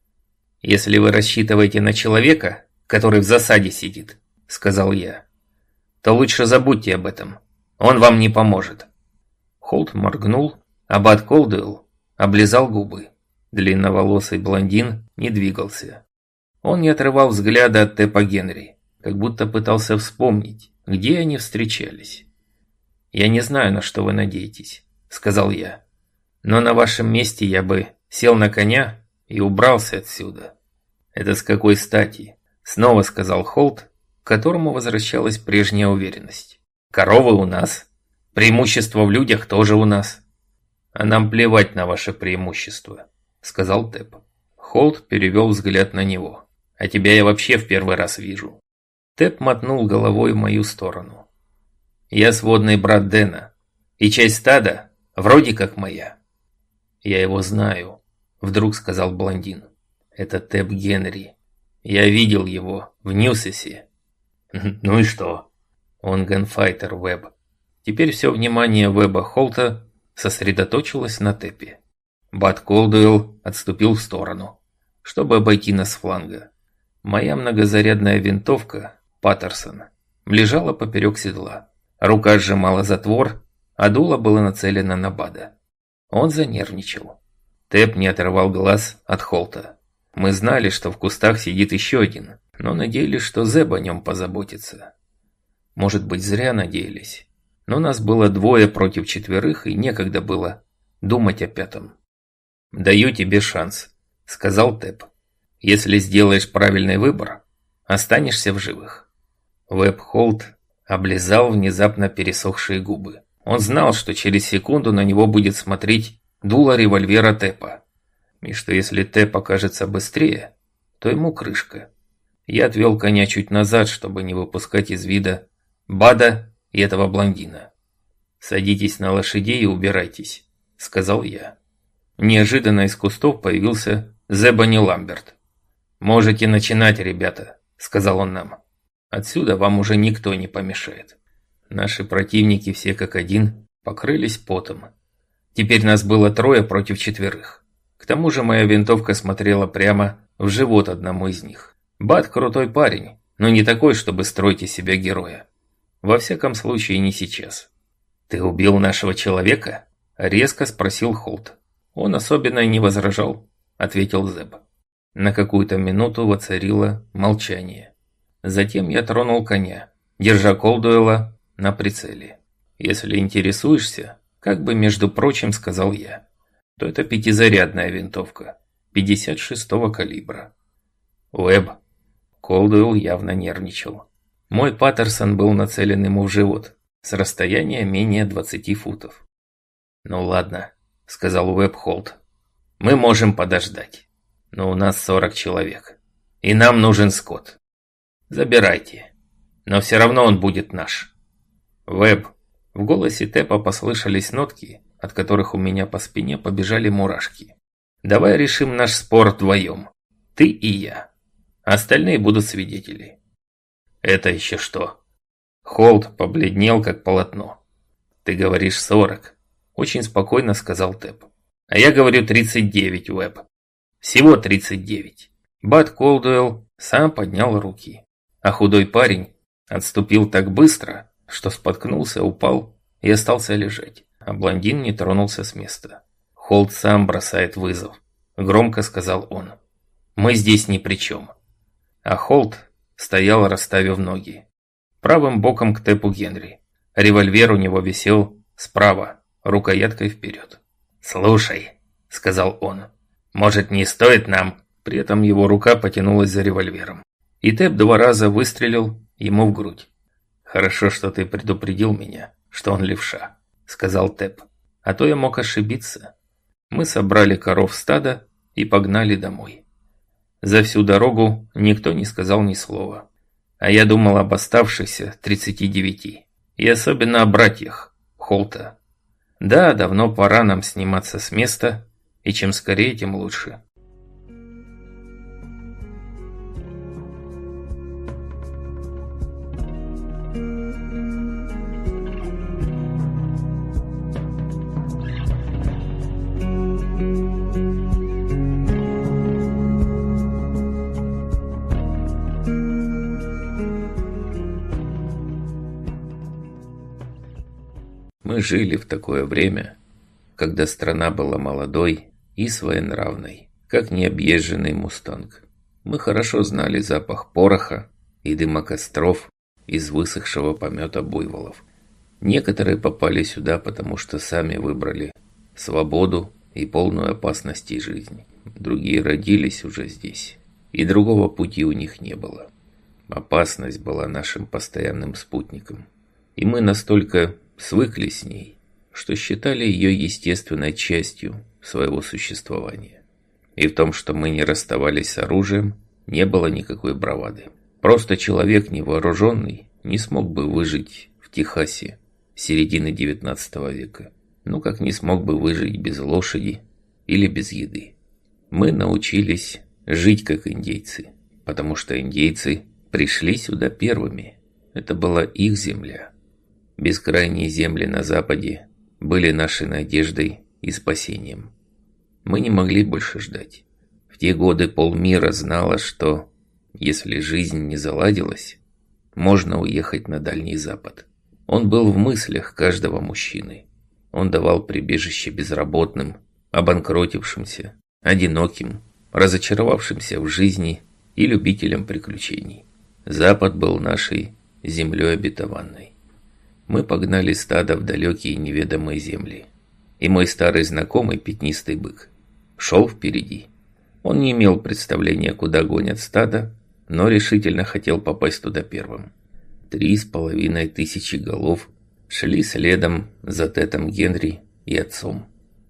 «Если вы рассчитываете на человека, который в засаде сидит, — сказал я, — то лучше забудьте об этом. Он вам не поможет». Холт моргнул, а Бат Колдуэлл облизал губы. Длинноволосый блондин не двигался. Он не отрывал взгляда от Тэпа Генри, как будто пытался вспомнить, где они встречались. «Я не знаю, на что вы надеетесь», — сказал я. «Но на вашем месте я бы сел на коня и убрался отсюда». «Это с какой стати?» — снова сказал Холт, к которому возвращалась прежняя уверенность. «Коровы у нас. Преимущество в людях тоже у нас». «А нам плевать на ваше преимущество», — сказал Тэп. Холт перевел взгляд на него. «А тебя я вообще в первый раз вижу». Тэп мотнул головой в мою сторону. «Я сводный брат Дэна, и часть стада вроде как моя». «Я его знаю», — вдруг сказал блондин. «Это Тэп Генри. Я видел его в Ньюсесе». «Ну и что?» «Он ганфайтер, Веб». Теперь все внимание Веба Холта сосредоточилось на Тэпе. Бат Колдуэлл отступил в сторону, чтобы обойти нас с фланга. Моя многозарядная винтовка, Паттерсон, лежала поперек седла. Рука сжимала затвор, а дуло было нацелено на Бада. Он занервничал. Тэп не отрывал глаз от Холта. Мы знали, что в кустах сидит еще один, но надеялись, что Зеб о нем позаботится. Может быть, зря надеялись. Но нас было двое против четверых, и некогда было думать о пятом. «Даю тебе шанс», — сказал Тэп. «Если сделаешь правильный выбор, останешься в живых». Веб Холт облизал внезапно пересохшие губы. Он знал, что через секунду на него будет смотреть дуло револьвера Тэпа, и что если Тэп окажется быстрее, то ему крышка. Я отвел коня чуть назад, чтобы не выпускать из вида Бада и этого блондина. «Садитесь на лошадей и убирайтесь», — сказал я. Неожиданно из кустов появился Зебани Ламберт. «Можете начинать, ребята», — сказал он нам. «Отсюда вам уже никто не помешает». Наши противники все как один покрылись потом. Теперь нас было трое против четверых. К тому же моя винтовка смотрела прямо в живот одному из них. Бат крутой парень, но не такой, чтобы строить из себя героя. Во всяком случае, не сейчас. «Ты убил нашего человека?» – резко спросил Холт. «Он особенно и не возражал», – ответил Зеб. На какую-то минуту воцарило молчание. Затем я тронул коня, держа Колдуэлла на прицеле. «Если интересуешься, как бы между прочим сказал я, то это пятизарядная винтовка, пятьдесят шестого калибра». «Уэб». Колдуэлл явно нервничал. Мой Паттерсон был нацелен ему в живот, с расстояния менее двадцати футов. «Ну ладно», — сказал Уэб Холт. «Мы можем подождать, но у нас сорок человек, и нам нужен скот. Забирайте. Но все равно он будет наш. Веб. В голосе Тэпа послышались нотки, от которых у меня по спине побежали мурашки. Давай решим наш спор вдвоем. Ты и я. Остальные будут свидетели. Это еще что? Холд побледнел, как полотно. Ты говоришь сорок. Очень спокойно сказал Тэп. А я говорю тридцать девять, Веб. Всего тридцать девять. Бат Колдуэлл сам поднял руки. А худой парень отступил так быстро, что споткнулся, упал и остался лежать. А блондин не тронулся с места. Холд сам бросает вызов. Громко сказал он. Мы здесь ни при чем. А Холд стоял, расставив ноги. Правым боком к Тэпу Генри. Револьвер у него висел справа, рукояткой вперед. «Слушай», — сказал он, — «может, не стоит нам?» При этом его рука потянулась за револьвером. И Тэп два раза выстрелил ему в грудь. «Хорошо, что ты предупредил меня, что он левша», — сказал Тэп. «А то я мог ошибиться». Мы собрали коров стада и погнали домой. За всю дорогу никто не сказал ни слова. А я думал об оставшихся тридцати девяти. И особенно о братьях Холта. Да, давно пора нам сниматься с места, и чем скорее, тем лучше. Мы жили в такое время, когда страна была молодой и своенравной, как необъезженный мустанг. Мы хорошо знали запах пороха и дыма костров из высохшего помета буйволов. Некоторые попали сюда, потому что сами выбрали свободу и полную опасностей жизни. Другие родились уже здесь, и другого пути у них не было. Опасность была нашим постоянным спутником, и мы настолько свыклись с ней, что считали ее естественной частью своего существования. И в том, что мы не расставались с оружием, не было никакой бравады. Просто человек невооруженный не смог бы выжить в Техасе середины девятнадцатого века. Ну, как не смог бы выжить без лошади или без еды. Мы научились жить как индейцы, потому что индейцы пришли сюда первыми. Это была их земля. Бескрайние земли на западе были нашей надеждой и спасением. Мы не могли больше ждать. В те годы полмира знало, что, если жизнь не заладилась, можно уехать на Дальний Запад. Он был в мыслях каждого мужчины. Он давал прибежище безработным, обанкротившимся, одиноким, разочаровавшимся в жизни и любителям приключений. Запад был нашей землей обетованной. Мы погнали стадо в далекие неведомые земли. И мой старый знакомый, пятнистый бык, шел впереди. Он не имел представления, куда гонят стадо, но решительно хотел попасть туда первым. Три с половиной тысячи голов шли следом за Тетом Генри и отцом.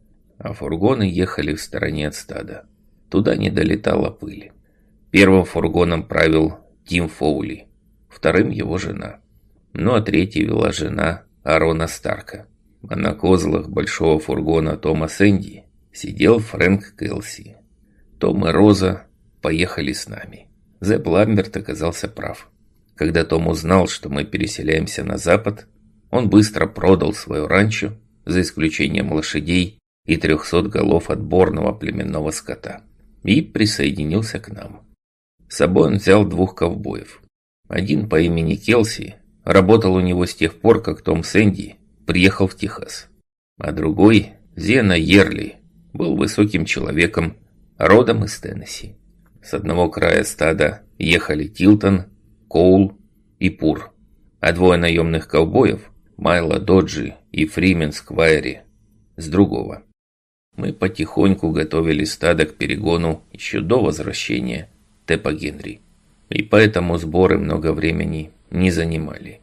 А фургоны ехали в стороне от стада. Туда не долетала пыль. Первым фургоном правил Тим Фоули, вторым его жена. Ну а третий вела жена Арона Старка. А на козлах большого фургона Тома Сэнди сидел Фрэнк Келси. Том и Роза поехали с нами. Зэп Ламберт оказался прав. Когда Том узнал, что мы переселяемся на запад, он быстро продал свое ранчо, за исключением лошадей и трехсот голов отборного племенного скота, и присоединился к нам. С собой он взял двух ковбоев. Один по имени Келси работал у него с тех пор, как Том Сэнди приехал в Техас. А другой, Зена Йерли, был высоким человеком, родом из Теннесси. С одного края стада ехали Тилтон, Коул и Пур, а двое наемных ковбоев, Майло Доджи и Фримен Сквайри, с другого. Мы потихоньку готовили стадо к перегону еще до возвращения Тэпа Генри, и поэтому сборы много времени не занимали.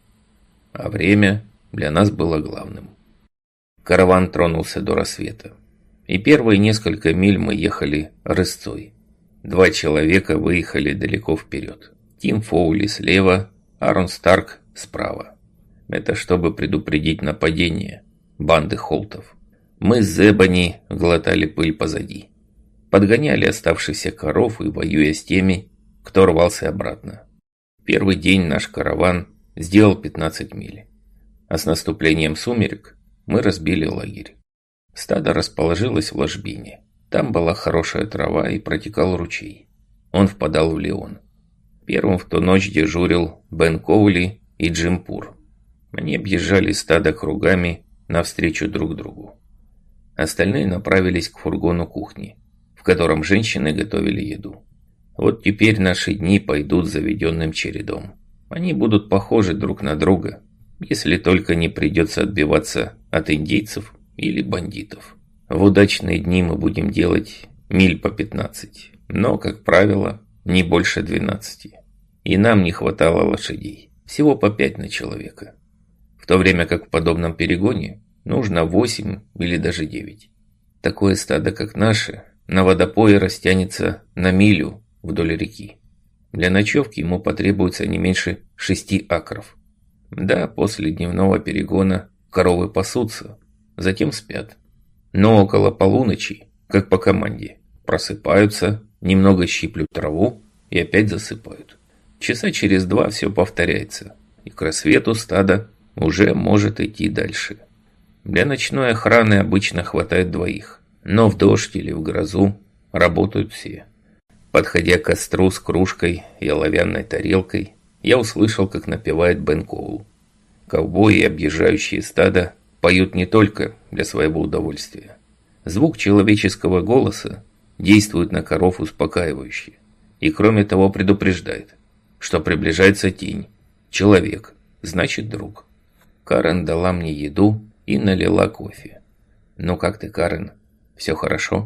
А время для нас было главным. Караван тронулся до рассвета, и первые несколько миль мы ехали рысцой. Два человека выехали далеко вперед. Тим Фоули слева, Арон Старк справа. Это чтобы предупредить нападение банды Холтов. Мы с Зебани глотали пыль позади. Подгоняли оставшихся коров и воюя с теми, кто рвался обратно. Первый день наш караван сделал пятнадцать миль. А с наступлением сумерек мы разбили лагерь. Стадо расположилось в ложбине. Там была хорошая трава и протекал ручей. Он впадал в Леон. Первым в ту ночь дежурил Бен Коули и Джим Пур. Они объезжали стадо кругами навстречу друг другу. Остальные направились к фургону кухни, в котором женщины готовили еду. Вот теперь наши дни пойдут заведенным чередом. Они будут похожи друг на друга, если только не придется отбиваться от индейцев или бандитов. В удачные дни мы будем делать миль по пятнадцать, но, как правило, не больше двенадцати. И нам не хватало лошадей, всего по пять на человека. В то время как в подобном перегоне нужно восемь или даже девять. Такое стадо, как наше, на водопое растянется на милю вдоль реки. Для ночевки ему потребуется не меньше шести акров. Да, после дневного перегона коровы пасутся, затем спят. Но около полуночи, как по команде, просыпаются, немного щиплют траву и опять засыпают. Часа через два все повторяется, и к рассвету стадо уже может идти дальше. Для ночной охраны обычно хватает двоих, но в дождь или в грозу работают все. Подходя к костру с кружкой и оловянной тарелкой, я услышал, как напевает Бен Коул. Ковбои, объезжающие стадо, поют не только для своего удовольствия. Звук человеческого голоса действует на коров успокаивающе и, кроме того, предупреждает, что приближается тень. Человек, значит друг. Карен дала мне еду и налила кофе. «Ну как ты, Карен? Все хорошо?»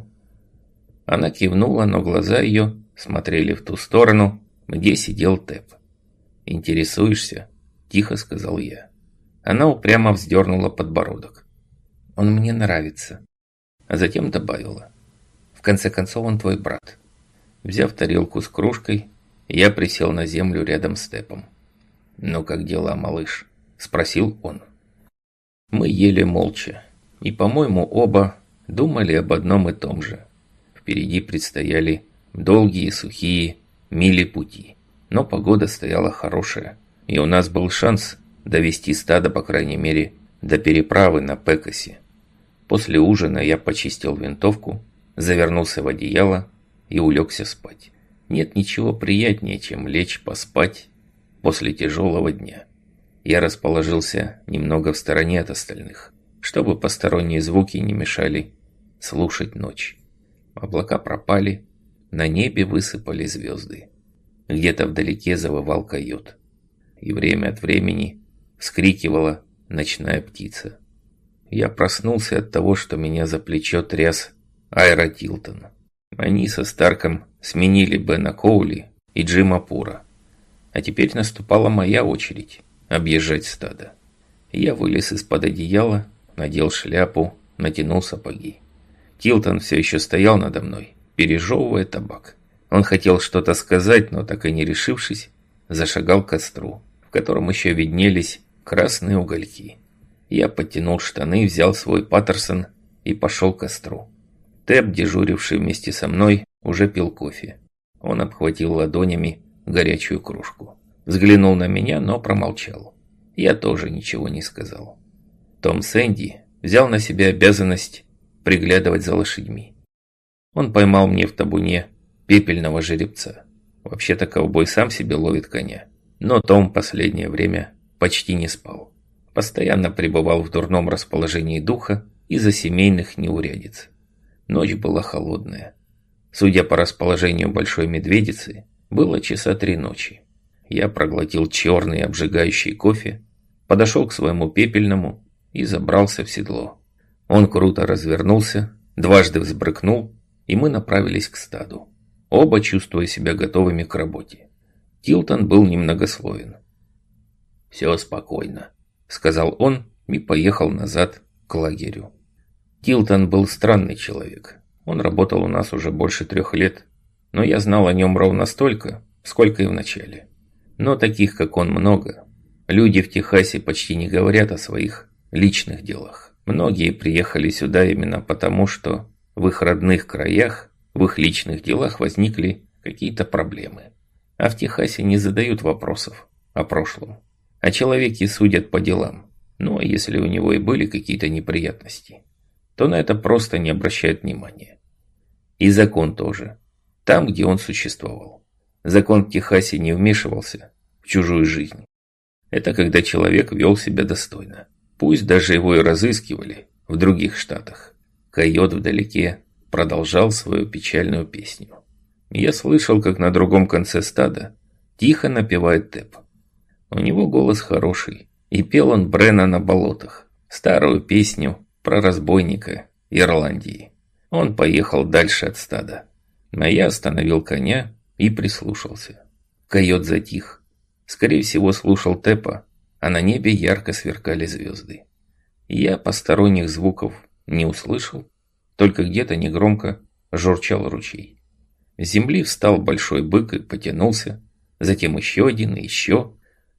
Она кивнула, но глаза ее смотрели в ту сторону, где сидел Тэп. «Интересуешься?» – тихо сказал я. Она упрямо вздернула подбородок. «Он мне нравится». А затем добавила. «В конце концов, он твой брат». Взяв тарелку с кружкой, я присел на землю рядом с Тэпом. «Ну как дела, малыш?» – спросил он. Мы ели молча, и, по-моему, оба думали об одном и том же. Впереди предстояли долгие сухие мили пути, но погода стояла хорошая, и у нас был шанс довести стадо, по крайней мере, до переправы на Пекасе. После ужина я почистил винтовку, завернулся в одеяло и улегся спать. Нет ничего приятнее, чем лечь поспать после тяжелого дня. Я расположился немного в стороне от остальных, чтобы посторонние звуки не мешали слушать ночь. Облака пропали, на небе высыпали звезды. Где-то вдалеке завывал койот, и время от времени вскрикивала ночная птица. Я проснулся от того, что меня за плечо тряс Айра Тилтон. Они со Старком сменили Бена Коули и Джима Пура. А теперь наступала моя очередь объезжать стадо. Я вылез из-под одеяла, надел шляпу, натянул сапоги. Тилтон все еще стоял надо мной, пережевывая табак. Он хотел что-то сказать, но так и не решившись, зашагал к костру, в котором еще виднелись красные угольки. Я подтянул штаны, взял свой Паттерсон и пошел к костру. Тэп, дежуривший вместе со мной, уже пил кофе. Он обхватил ладонями горячую кружку. Взглянул на меня, но промолчал. Я тоже ничего не сказал. Том Сэнди взял на себя обязанность приглядывать за лошадьми. Он поймал мне в табуне пепельного жеребца. Вообще-то ковбой сам себе ловит коня. Но Том последнее время почти не спал. Постоянно пребывал в дурном расположении духа из-за семейных неурядиц. Ночь была холодная. Судя по расположению большой медведицы, было часа три ночи. Я проглотил черный обжигающий кофе, подошел к своему пепельному и забрался в седло. Он круто развернулся, дважды взбрыкнул, и мы направились к стаду, оба чувствуя себя готовыми к работе. Тилтон был немногословен. «Все спокойно», — сказал он и поехал назад к лагерю. Тилтон был странный человек. Он работал у нас уже больше трех лет, но я знал о нем ровно столько, сколько и в начале. Но таких, как он, много. Люди в Техасе почти не говорят о своих личных делах. Многие приехали сюда именно потому, что в их родных краях, в их личных делах возникли какие-то проблемы. А в Техасе не задают вопросов о прошлом. А человеки судят по делам. Ну а если у него и были какие-то неприятности, то на это просто не обращают внимания. И закон тоже. Там, где он существовал. Закон в Техасе не вмешивался в чужую жизнь. Это когда человек вел себя достойно. Пусть даже его и разыскивали в других штатах. Койот вдалеке продолжал свою печальную песню. Я слышал, как на другом конце стада тихо напевает Тэп. У него голос хороший, и пел он Брена на болотах, старую песню про разбойника Ирландии. Он поехал дальше от стада. А я остановил коня и прислушался. Койот затих. Скорее всего, слушал Тэпа, а на небе ярко сверкали звезды. Я посторонних звуков не услышал, только где-то негромко журчал ручей. С земли встал большой бык и потянулся, затем еще один и еще.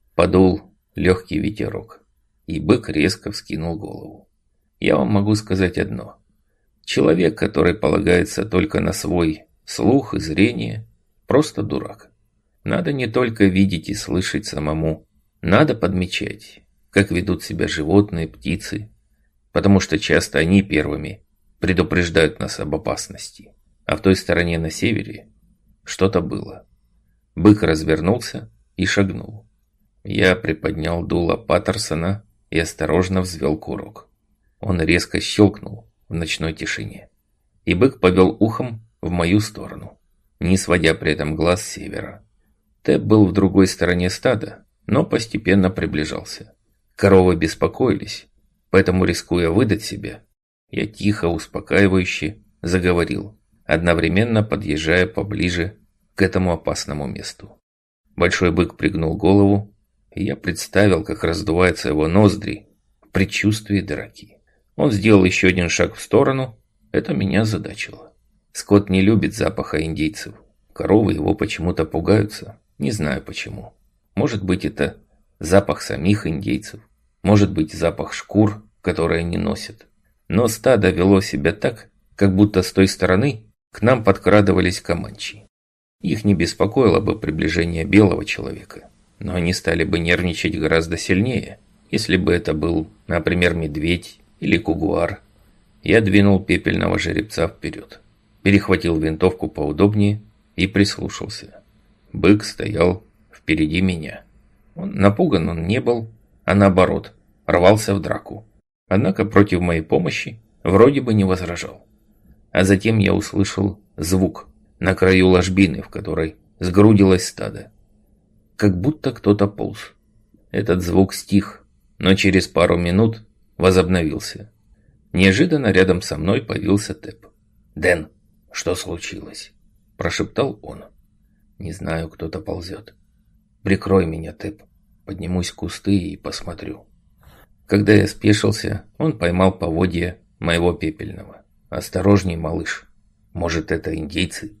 Подул легкий ветерок, и бык резко вскинул голову. Я вам могу сказать одно. Человек, который полагается только на свой слух и зрение, просто дурак. Надо не только видеть и слышать самому, надо подмечать, как ведут себя животные, птицы, потому что часто они первыми предупреждают нас об опасности. А в той стороне на севере что-то было. Бык развернулся и шагнул. Я приподнял дуло Паттерсона и осторожно взвел курок. Он резко щелкнул в ночной тишине. И бык повел ухом в мою сторону, не сводя при этом глаз с севера. Тэп был в другой стороне стада, но постепенно приближался. Коровы беспокоились, поэтому, рискуя выдать себя, я тихо, успокаивающе заговорил, одновременно подъезжая поближе к этому опасному месту. Большой бык пригнул голову, и я представил, как раздуваются его ноздри в предчувствии драки. Он сделал еще один шаг в сторону, это меня озадачило. Скот не любит запаха индейцев. Коровы его почему-то пугаются, не знаю почему. Может быть, это запах самих индейцев, может быть, запах шкур, которые они носят. Но стадо вело себя так, как будто с той стороны к нам подкрадывались команчи. Их не беспокоило бы приближение белого человека, но они стали бы нервничать гораздо сильнее, если бы это был, например, медведь или кугуар. Я двинул пепельного жеребца вперед, перехватил винтовку поудобнее и прислушался. Бык стоял впереди меня. Он напуган он не был, а наоборот, рвался в драку. Однако против моей помощи вроде бы не возражал. А затем я услышал звук на краю ложбины, в которой сгрудилось стадо. Как будто кто-то полз. Этот звук стих, но через пару минут возобновился. Неожиданно рядом со мной появился Тэп. «Дэн, что случилось?» – прошептал он. «Не знаю, кто-то ползет. Прикрой меня, Тэп. Поднимусь в кусты и посмотрю». Когда я спешился, он поймал поводья моего пепельного. «Осторожней, малыш. Может, это индейцы?»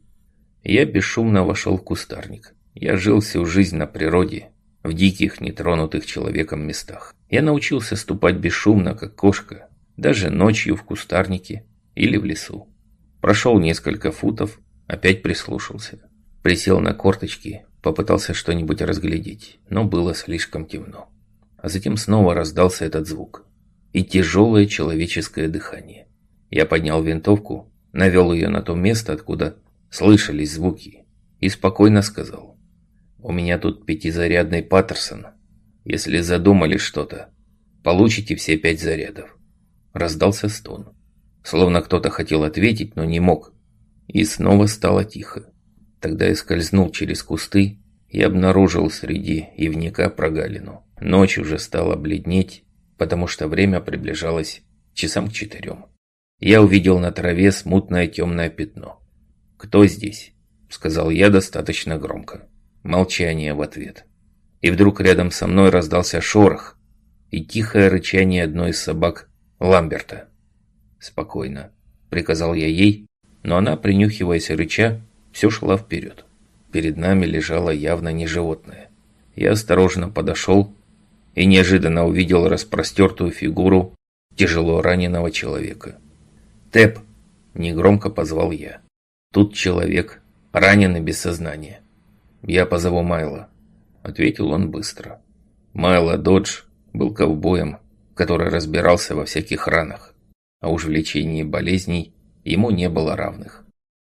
Я бесшумно вошел в кустарник. Я жил всю жизнь на природе, в диких, нетронутых человеком местах. Я научился ступать бесшумно, как кошка, даже ночью в кустарнике или в лесу. Прошел несколько футов, опять прислушался. Присел на корточки, попытался что-нибудь разглядеть, но было слишком темно. А затем снова раздался этот звук и тяжелое человеческое дыхание. Я поднял винтовку, навел ее на то место, откуда слышались звуки, и спокойно сказал: «У меня тут пятизарядный Паттерсон. Если задумали что-то, получите все пять зарядов». Раздался стон. Словно кто-то хотел ответить, но не мог. И снова стало тихо. Тогда я скользнул через кусты и обнаружил среди ивника прогалину. Ночь уже стала бледнеть, потому что время приближалось часам к четырем. Я увидел на траве смутное темное пятно. «Кто здесь?» – сказал я достаточно громко. Молчание в ответ. И вдруг рядом со мной раздался шорох и тихое рычание одной из собак Ламберта. «Спокойно», – приказал я ей, но она, принюхиваясь и рыча, все шла вперед. Перед нами лежало явно не животное. Я осторожно подошел и неожиданно увидел распростертую фигуру тяжело раненого человека. «Тэп!» – негромко позвал я. «Тут человек, раненый без сознания. Я позову Майла», – ответил он быстро. Майло Додж был ковбоем, который разбирался во всяких ранах, а уж в лечении болезней ему не было равных.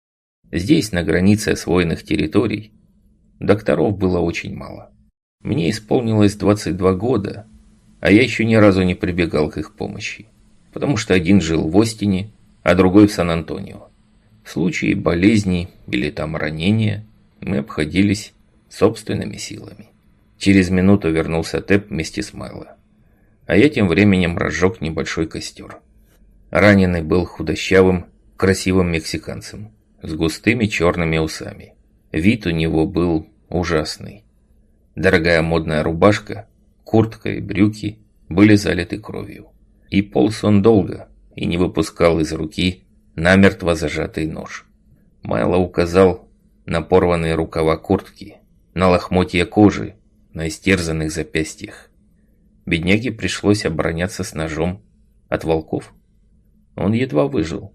Здесь, на границе освоенных территорий, докторов было очень мало. Мне исполнилось двадцать два года, а я еще ни разу не прибегал к их помощи, потому что один жил в Остине, а другой в Сан-Антонио. В случае болезни или там ранения мы обходились собственными силами. Через минуту вернулся Тэп вместе с Майло, а я тем временем разжег небольшой костер. Раненый был худощавым, красивым мексиканцем с густыми черными усами. Вид у него был ужасный. Дорогая модная рубашка, куртка и брюки были залиты кровью. И полз он долго и не выпускал из руки намертво зажатый нож. Майло указал на порванные рукава куртки, на лохмотья кожи, на истерзанных запястьях. Бедняге пришлось обороняться с ножом от волков. Он едва выжил.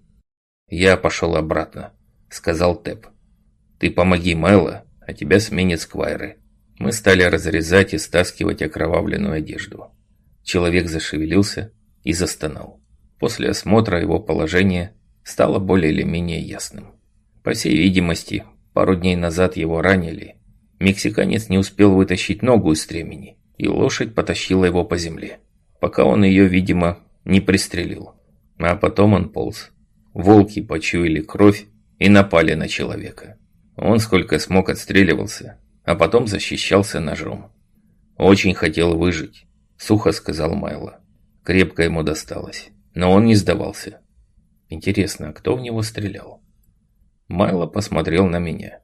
«Я пошел обратно», — сказал Тэп. «Ты помоги Майло, а тебя сменят сквайры». Мы стали разрезать и стаскивать окровавленную одежду. Человек зашевелился и застонал. После осмотра его положение стало более или менее ясным. По всей видимости, пару дней назад его ранили. Мексиканец не успел вытащить ногу из стремени, и лошадь потащила его по земле, пока он ее, видимо, не пристрелил. А потом он полз. Волки почуяли кровь и напали на человека. Он сколько смог отстреливался, а потом защищался ножом. «Очень хотел выжить», — сухо сказал Майло. Крепко ему досталось, но он не сдавался. Интересно, а кто в него стрелял? Майло посмотрел на меня.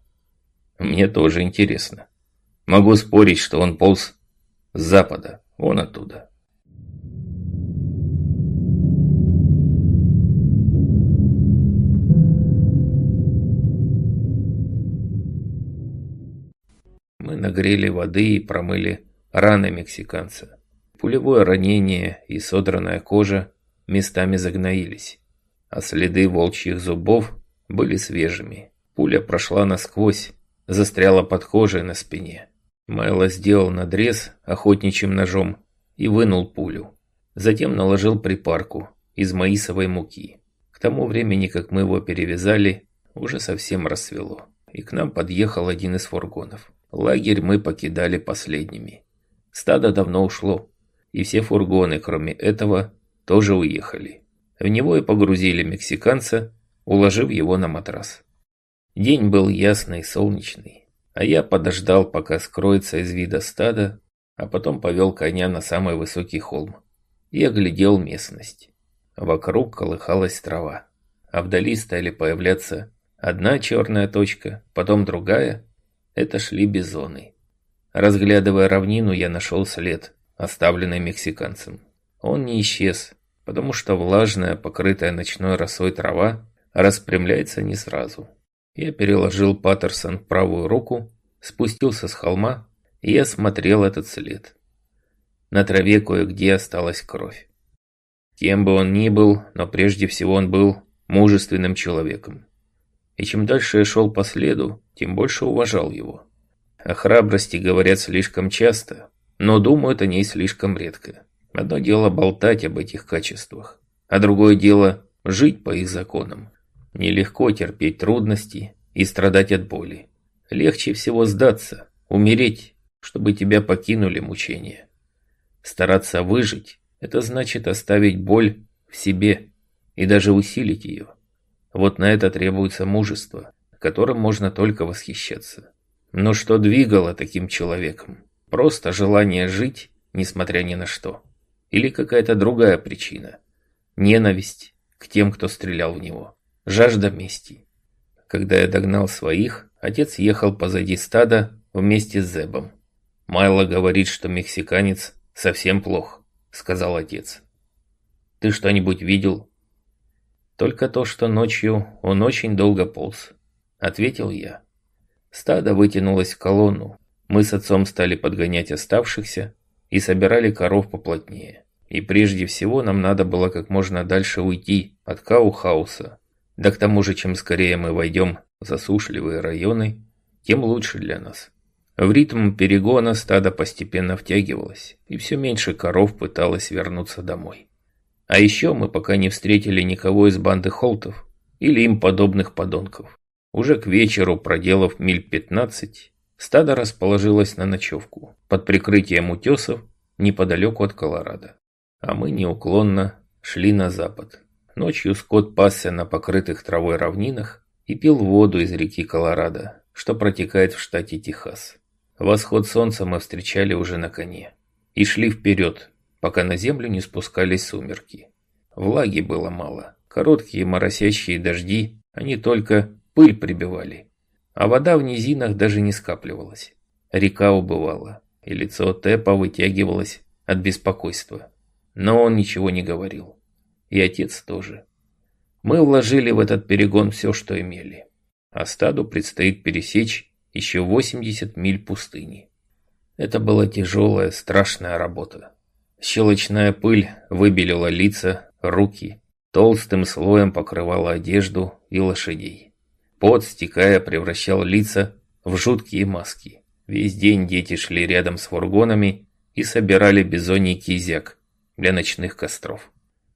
Мне тоже интересно. Могу спорить, что он полз с запада, вон оттуда. Мы нагрели воды и промыли раны мексиканца. Пулевое ранение и содранная кожа местами загноились, а следы волчьих зубов были свежими. Пуля прошла насквозь, застряла под кожей на спине. Майло сделал надрез охотничьим ножом и вынул пулю. Затем наложил припарку из маисовой муки. К тому времени, как мы его перевязали, уже совсем рассвело, и к нам подъехал один из фургонов. Лагерь мы покидали последними. Стадо давно ушло, и все фургоны, кроме этого, тоже уехали. В него и погрузили мексиканца, уложив его на матрас. День был ясный и солнечный, а я подождал, пока скроется из вида стадо, а потом повел коня на самый высокий холм и оглядел местность. Вокруг колыхалась трава, а вдали стали появляться одна черная точка, потом другая. Это шли бизоны. Разглядывая равнину, я нашел след, оставленный мексиканцем. Он не исчез, потому что влажная, покрытая ночной росой трава распрямляется не сразу. Я переложил Паттерсон в правую руку, спустился с холма и осмотрел этот след. На траве кое-где осталась кровь. Кем бы он ни был, но прежде всего он был мужественным человеком. И чем дальше я шел по следу, тем больше уважал его. О храбрости говорят слишком часто, но думают о ней слишком редко. Одно дело болтать об этих качествах, а другое дело жить по их законам. Нелегко терпеть трудности и страдать от боли. Легче всего сдаться, умереть, чтобы тебя покинули мучения. Стараться выжить – это значит оставить боль в себе и даже усилить ее. Вот на это требуется мужество, которым можно только восхищаться. Но что двигало таким человеком? Просто желание жить, несмотря ни на что? Или какая-то другая причина? Ненависть к тем, кто стрелял в него? Жажда мести? Когда я догнал своих, отец ехал позади стада вместе с Зебом. «Майло говорит, что мексиканец совсем плох», — сказал отец. «Ты что-нибудь видел?» «Только то, что ночью он очень долго полз», — ответил я. Стадо вытянулось в колонну, Мы с отцом стали подгонять оставшихся и собирали коров поплотнее. И прежде всего нам надо было как можно дальше уйти от Каухауса. Да к тому же, чем скорее мы войдем в засушливые районы, тем лучше для нас. В ритм перегона стадо постепенно втягивалось, и все меньше коров пыталось вернуться домой. А еще мы пока не встретили никого из банды холтов или им подобных подонков. Уже к вечеру, проделав миль пятнадцать, стадо расположилось на ночевку под прикрытием утесов неподалеку от Колорадо. А мы неуклонно шли на запад. Ночью скот пасся на покрытых травой равнинах и пил воду из реки Колорадо, что протекает в штате Техас. Восход солнца мы встречали уже на коне и шли вперед, пока на землю не спускались сумерки. Влаги было мало, короткие моросящие дожди, они только пыль прибивали, а вода в низинах даже не скапливалась. Река убывала, и лицо Тэпа вытягивалось от беспокойства. Но он ничего не говорил. И отец тоже. Мы вложили в этот перегон все, что имели. А стаду предстоит пересечь еще восемьдесят миль пустыни. Это была тяжелая, страшная работа. Щелочная пыль выбелила лица, руки, толстым слоем покрывала одежду и лошадей. Пот, стекая, превращал лица в жуткие маски. Весь день дети шли рядом с фургонами и собирали бизоний кизяк для ночных костров.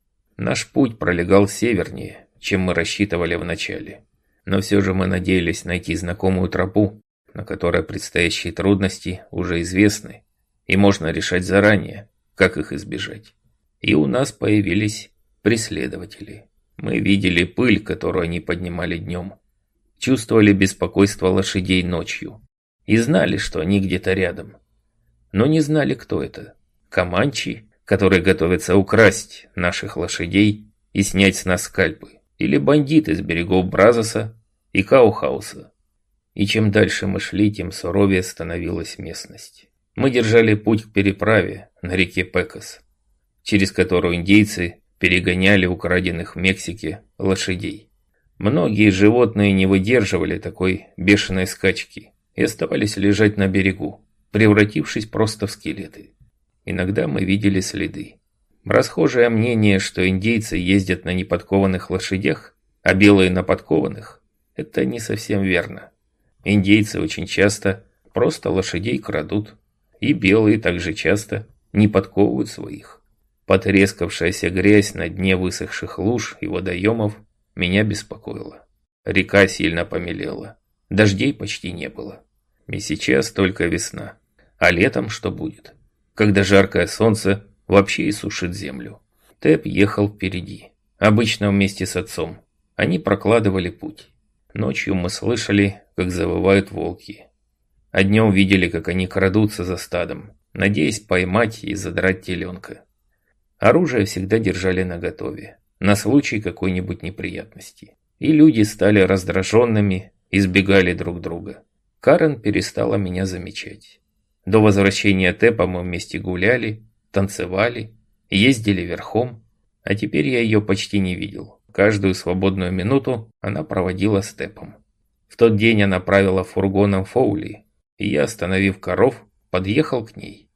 Наш путь пролегал севернее, чем мы рассчитывали вначале. Но все же мы надеялись найти знакомую тропу, на которой предстоящие трудности уже известны, и можно решать заранее, как их избежать. И у нас появились преследователи. Мы видели пыль, которую они поднимали днем, чувствовали беспокойство лошадей ночью и знали, что они где-то рядом. Но не знали, кто это. Команчи, которые готовятся украсть наших лошадей и снять с нас скальпы, или бандиты с берегов Бразоса и Каухауса. И чем дальше мы шли, тем суровее становилась местность. Мы держали путь к переправе на реке Пекос, через которую индейцы перегоняли украденных в Мексике лошадей. Многие животные не выдерживали такой бешеной скачки и оставались лежать на берегу, превратившись просто в скелеты. Иногда мы видели следы. Расхожее мнение, что индейцы ездят на неподкованных лошадях, а белые на подкованных, это не совсем верно. Индейцы очень часто просто лошадей крадут, и белые также часто не подковывают своих. Потрескавшаяся грязь на дне высохших луж и водоемов меня беспокоила. Река сильно помелела, дождей почти не было. И сейчас только весна. А летом что будет? Когда жаркое солнце вообще иссушит землю. Тэп ехал впереди, обычно вместе с отцом. Они прокладывали путь. Ночью мы слышали, как завывают волки. А днем видели, как они крадутся за стадом, надеясь поймать и задрать теленка. Оружие всегда держали наготове, на случай какой-нибудь неприятности. И люди стали раздраженными, избегали друг друга. Карен перестала меня замечать. До возвращения Тэпа мы вместе гуляли, танцевали, ездили верхом, а теперь я ее почти не видел. Каждую свободную минуту она проводила с Тэпом. В тот день она правила фургоном Фоули, и я, остановив коров, подъехал к ней.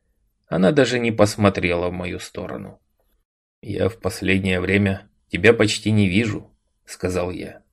Она даже не посмотрела в мою сторону. «Я в последнее время тебя почти не вижу», — сказал я.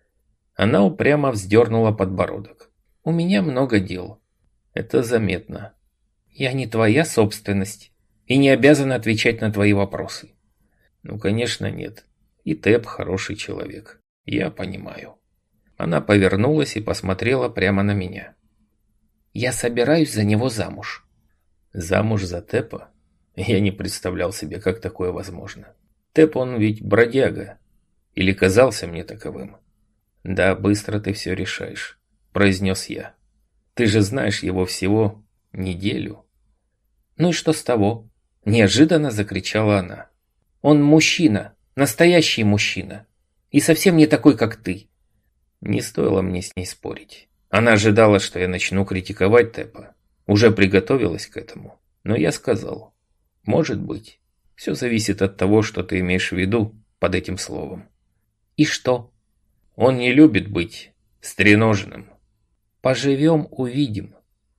Она упрямо вздернула подбородок. «У меня много дел». «Это заметно. Я не твоя собственность и не обязан отвечать на твои вопросы». «Ну, конечно, нет. И Тэп хороший человек. Я понимаю». Она повернулась и посмотрела прямо на меня. «Я собираюсь за него замуж». «Замуж за Тэпа?» Я не представлял себе, как такое возможно. Тэп, он ведь бродяга. Или казался мне таковым. «Да, быстро ты все решаешь», — произнес я. «Ты же знаешь его всего неделю». «Ну и что с того?» — неожиданно закричала она. «Он мужчина, настоящий мужчина. И совсем не такой, как ты». Не стоило мне с ней спорить. Она ожидала, что я начну критиковать Тэпа. Уже приготовилась к этому. Но я сказал: «Может быть. Все зависит от того, что ты имеешь в виду под этим словом». «И что?» «Он не любит быть стреноженным». «Поживем, увидим».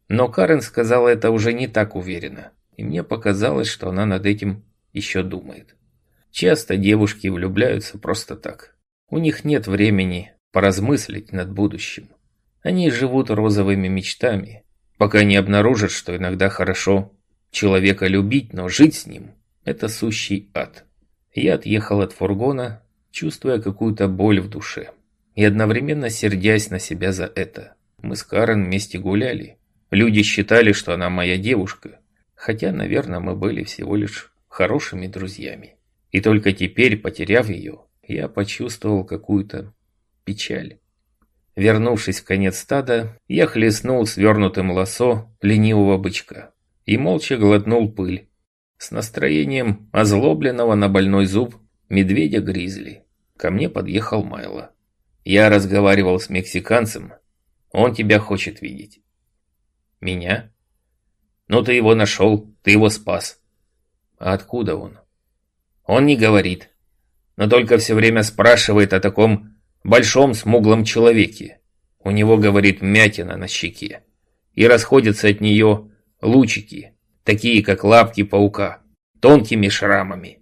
Но Карен сказала это уже не так уверенно, и мне показалось, что она над этим еще думает. Часто девушки влюбляются просто так. У них нет времени поразмыслить над будущим. Они живут розовыми мечтами, пока не обнаружат, что иногда хорошо человека любить, но жить с ним – это сущий ад. Я отъехал от фургона, чувствуя какую-то боль в душе, и одновременно сердясь на себя за это. Мы с Карен вместе гуляли. Люди считали, что она моя девушка, хотя, наверное, мы были всего лишь хорошими друзьями. И только теперь, потеряв ее, я почувствовал какую-то печаль. Вернувшись в конец стада, я хлестнул свернутым лассо ленивого бычка и молча глотнул пыль с настроением озлобленного на больной зуб медведя-гризли. Ко мне подъехал Майло. Я разговаривал с мексиканцем. Он тебя хочет видеть. Меня? Ну ты его нашел, ты его спас. А откуда он? Он не говорит, но только все время спрашивает о таком большом смуглом человеке. У него, говорит, вмятина на щеке. И расходятся от нее лучики, такие как лапки паука, тонкими шрамами.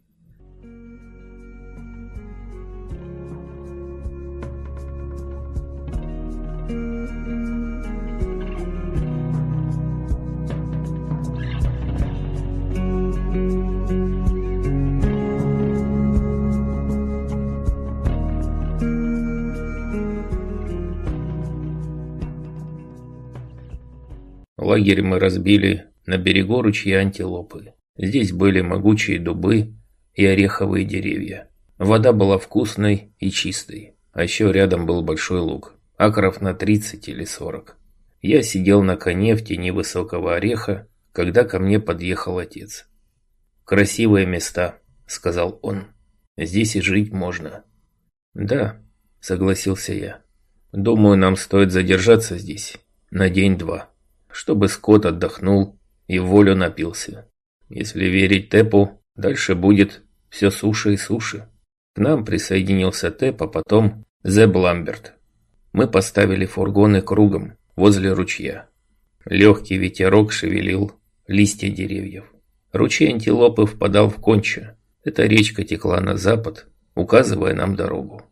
Лагерь мы разбили на берегу ручья Антилопы. Здесь были могучие дубы и ореховые деревья. Вода была вкусной и чистой. А еще рядом был большой луг, акров на тридцать или сорок. Я сидел на коне в тени высокого ореха, когда ко мне подъехал отец. «Красивые места», — сказал он. «Здесь и жить можно». «Да», — согласился я. «Думаю, нам стоит задержаться здесь на день-два, чтобы скот отдохнул и в волю напился. Если верить Тэпу, дальше будет все суше и суше». К нам присоединился Тэп, а потом Зеб Ламберт. Мы поставили фургоны кругом возле ручья. Легкий ветерок шевелил листья деревьев. Ручей Антилопы впадал в Конча. Эта речка текла на запад, указывая нам дорогу.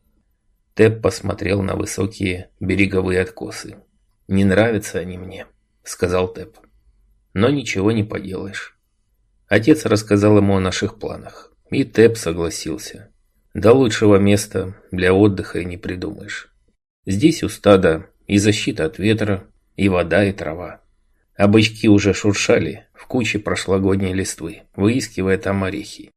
Тэп посмотрел на высокие береговые откосы. «Не нравятся они мне», — сказал Тэп. «Но ничего не поделаешь». Отец рассказал ему о наших планах, и Тэп согласился. До лучшего места для отдыха и не придумаешь. Здесь у стада и защита от ветра, и вода, и трава. А бычки уже шуршали в куче прошлогодней листвы, выискивая там орехи.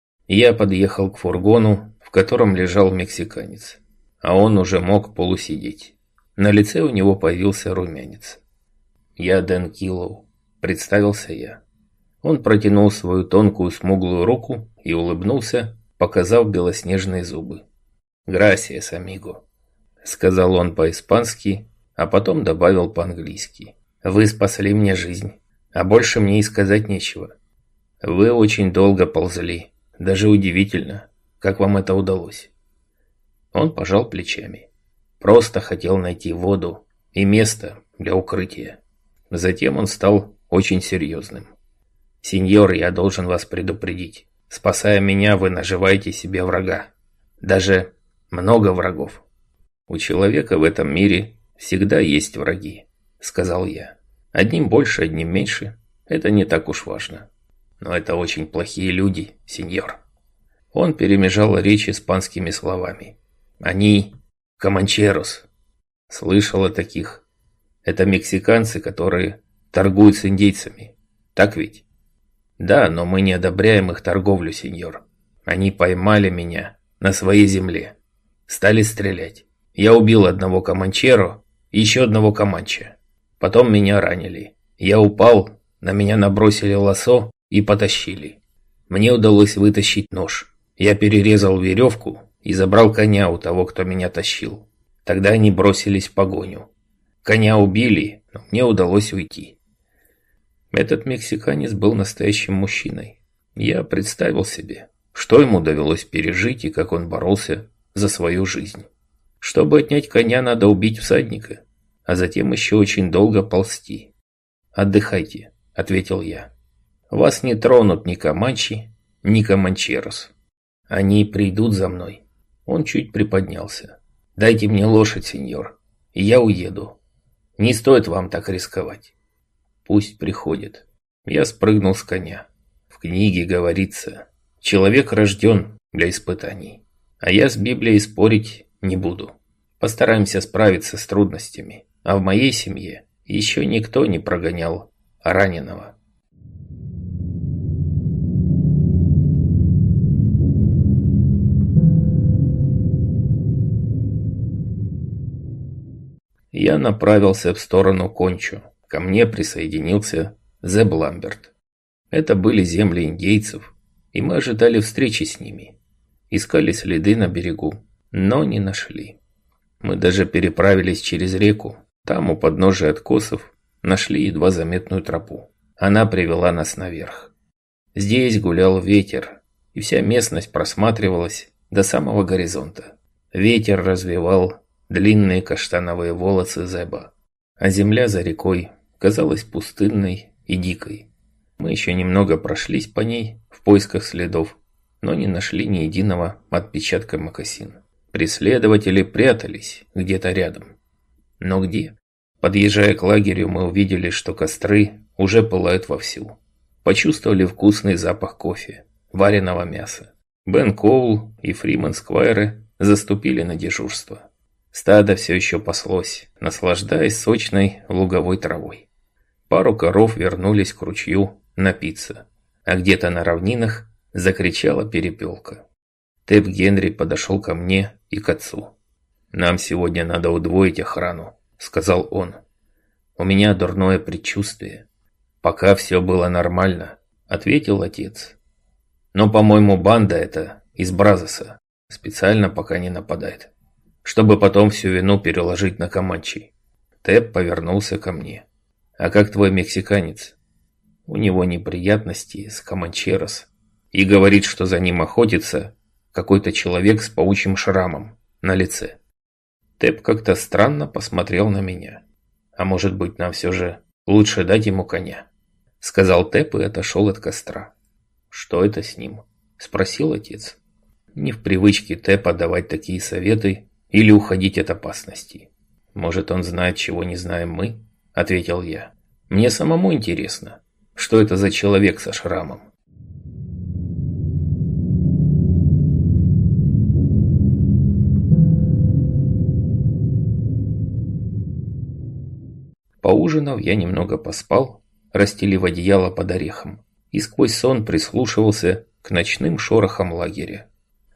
Я подъехал к фургону, в котором лежал мексиканец, а он уже мог полусидеть. На лице у него появился румянец. «Я Дэн Киллоу», — представился я. Он протянул свою тонкую смуглую руку и улыбнулся, показав белоснежные зубы. «Грасиас, амиго», — сказал он по-испански, а потом добавил по-английски. «Вы спасли мне жизнь, а больше мне и сказать нечего. Вы очень долго ползли, даже удивительно, как вам это удалось». Он пожал плечами. «Просто хотел найти воду и место для укрытия». Затем он стал очень серьезным. «Сеньор, я должен вас предупредить. Спасая меня, вы наживаете себе врага. Даже много врагов. У человека в этом мире всегда есть враги», — сказал я. «Одним больше, одним меньше. Это не так уж важно. Но это очень плохие люди, сеньор». Он перемежал речь испанскими словами. «Они команчерос». Слышал о таких. Это мексиканцы, которые торгуют с индейцами. Так ведь? «Да, но мы не одобряем их торговлю, сеньор. Они поймали меня на своей земле. Стали стрелять. Я убил одного команчеро и еще одного команче. Потом меня ранили. Я упал, на меня набросили лассо и потащили. Мне удалось вытащить нож. Я перерезал веревку и забрал коня у того, кто меня тащил. Тогда они бросились в погоню. Коня убили, но мне удалось уйти». Этот мексиканец был настоящим мужчиной. Я представил себе, что ему довелось пережить и как он боролся за свою жизнь. Чтобы отнять коня, надо убить всадника, а затем еще очень долго ползти. «Отдыхайте», – ответил я. «Вас не тронут ни команчи, ни команчерос. Они придут за мной». Он чуть приподнялся. «Дайте мне лошадь, сеньор, и я уеду. Не стоит вам так рисковать». «Пусть приходит». Я спрыгнул с коня. В книге говорится, человек рожден для испытаний. А я с Библией спорить не буду. Постараемся справиться с трудностями. А в моей семье еще никто не прогонял раненого. Я направился в сторону Кончо. Ко мне присоединился Зеб Ламберт. Это были земли индейцев, и мы ожидали встречи с ними. Искали следы на берегу, но не нашли. Мы даже переправились через реку. Там, у подножия откосов, нашли едва заметную тропу. Она привела нас наверх. Здесь гулял ветер, и вся местность просматривалась до самого горизонта. Ветер развевал длинные каштановые волосы Зеба, а земля за рекой казалась пустынной и дикой. Мы еще немного прошлись по ней в поисках следов, но не нашли ни единого отпечатка мокасин. Преследователи прятались где-то рядом. Но где? Подъезжая к лагерю, мы увидели, что костры уже пылают вовсю. Почувствовали вкусный запах кофе, вареного мяса. Бен Коул и Фриман Сквайры заступили на дежурство. Стадо все еще паслось, наслаждаясь сочной луговой травой. Пару коров вернулись к ручью напиться, а где-то на равнинах закричала перепелка. Тэп Генри подошел ко мне и к отцу. «Нам сегодня надо удвоить охрану», — сказал он. «У меня дурное предчувствие». «Пока все было нормально», — ответил отец. «Но, по-моему, банда эта из Бразоса специально пока не нападает, чтобы потом всю вину переложить на Команчей». Тэп повернулся ко мне. «А как твой мексиканец?» «У него неприятности с Команчерос. И говорит, что за ним охотится какой-то человек с паучьим шрамом на лице». Тэп как-то странно посмотрел на меня. «А может быть, нам все же лучше дать ему коня?» Сказал Тэп и отошел от костра. «Что это с ним?» Спросил отец. Не в привычке Тэпа давать такие советы или уходить от опасностей. «Может, он знает, чего не знаем мы?» Ответил я. «Мне самому интересно, что это за человек со шрамом?» Поужинав, я немного поспал, расстелив одеяло под орехом, и сквозь сон прислушивался к ночным шорохам лагеря.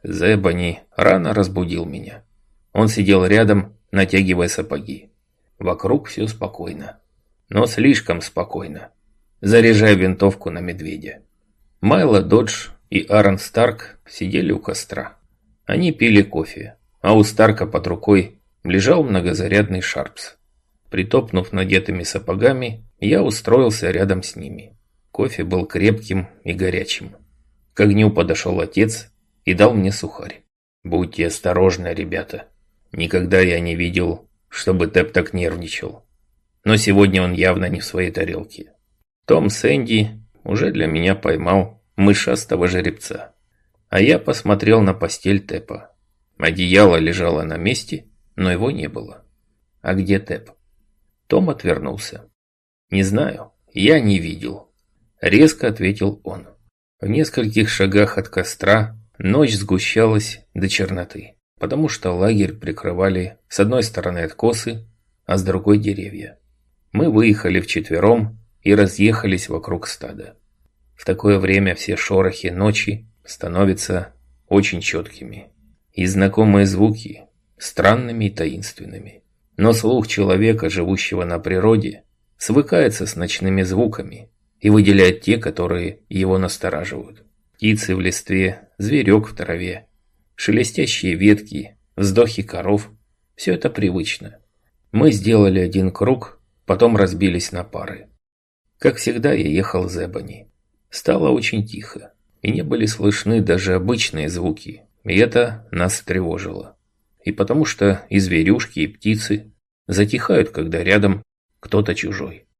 Зебани рано разбудил меня. Он сидел рядом, натягивая сапоги. Вокруг все спокойно. Но слишком спокойно. Заряжая винтовку на медведя. Майло Додж и Аарон Старк сидели у костра. Они пили кофе, а у Старка под рукой лежал многозарядный Шарпс. Притопнув надетыми сапогами, я устроился рядом с ними. Кофе был крепким и горячим. К огню подошел отец и дал мне сухарь. «Будьте осторожны, ребята. Никогда я не видел, чтобы Тэп так нервничал. Но сегодня он явно не в своей тарелке. Том Сэнди уже для меня поймал мышастого жеребца». А я посмотрел на постель Тэпа. Одеяло лежало на месте, но его не было. «А где Тэп?» Том отвернулся. «Не знаю, я не видел», — резко ответил он. В нескольких шагах от костра ночь сгущалась до черноты, потому что лагерь прикрывали с одной стороны откосы, а с другой деревья. Мы выехали вчетвером и разъехались вокруг стада. В такое время все шорохи ночи становятся очень четкими, и знакомые звуки странными и таинственными. Но слух человека, живущего на природе, свыкается с ночными звуками и выделяет те, которые его настораживают. Птицы в листве, зверек в траве, шелестящие ветки, вздохи коров – все это привычно. Мы сделали один круг, потом разбились на пары. Как всегда, я ехал за Эбони. Стало очень тихо, и не были слышны даже обычные звуки, и это нас тревожило. И потому что и зверюшки, и птицы затихают, когда рядом кто-то чужой.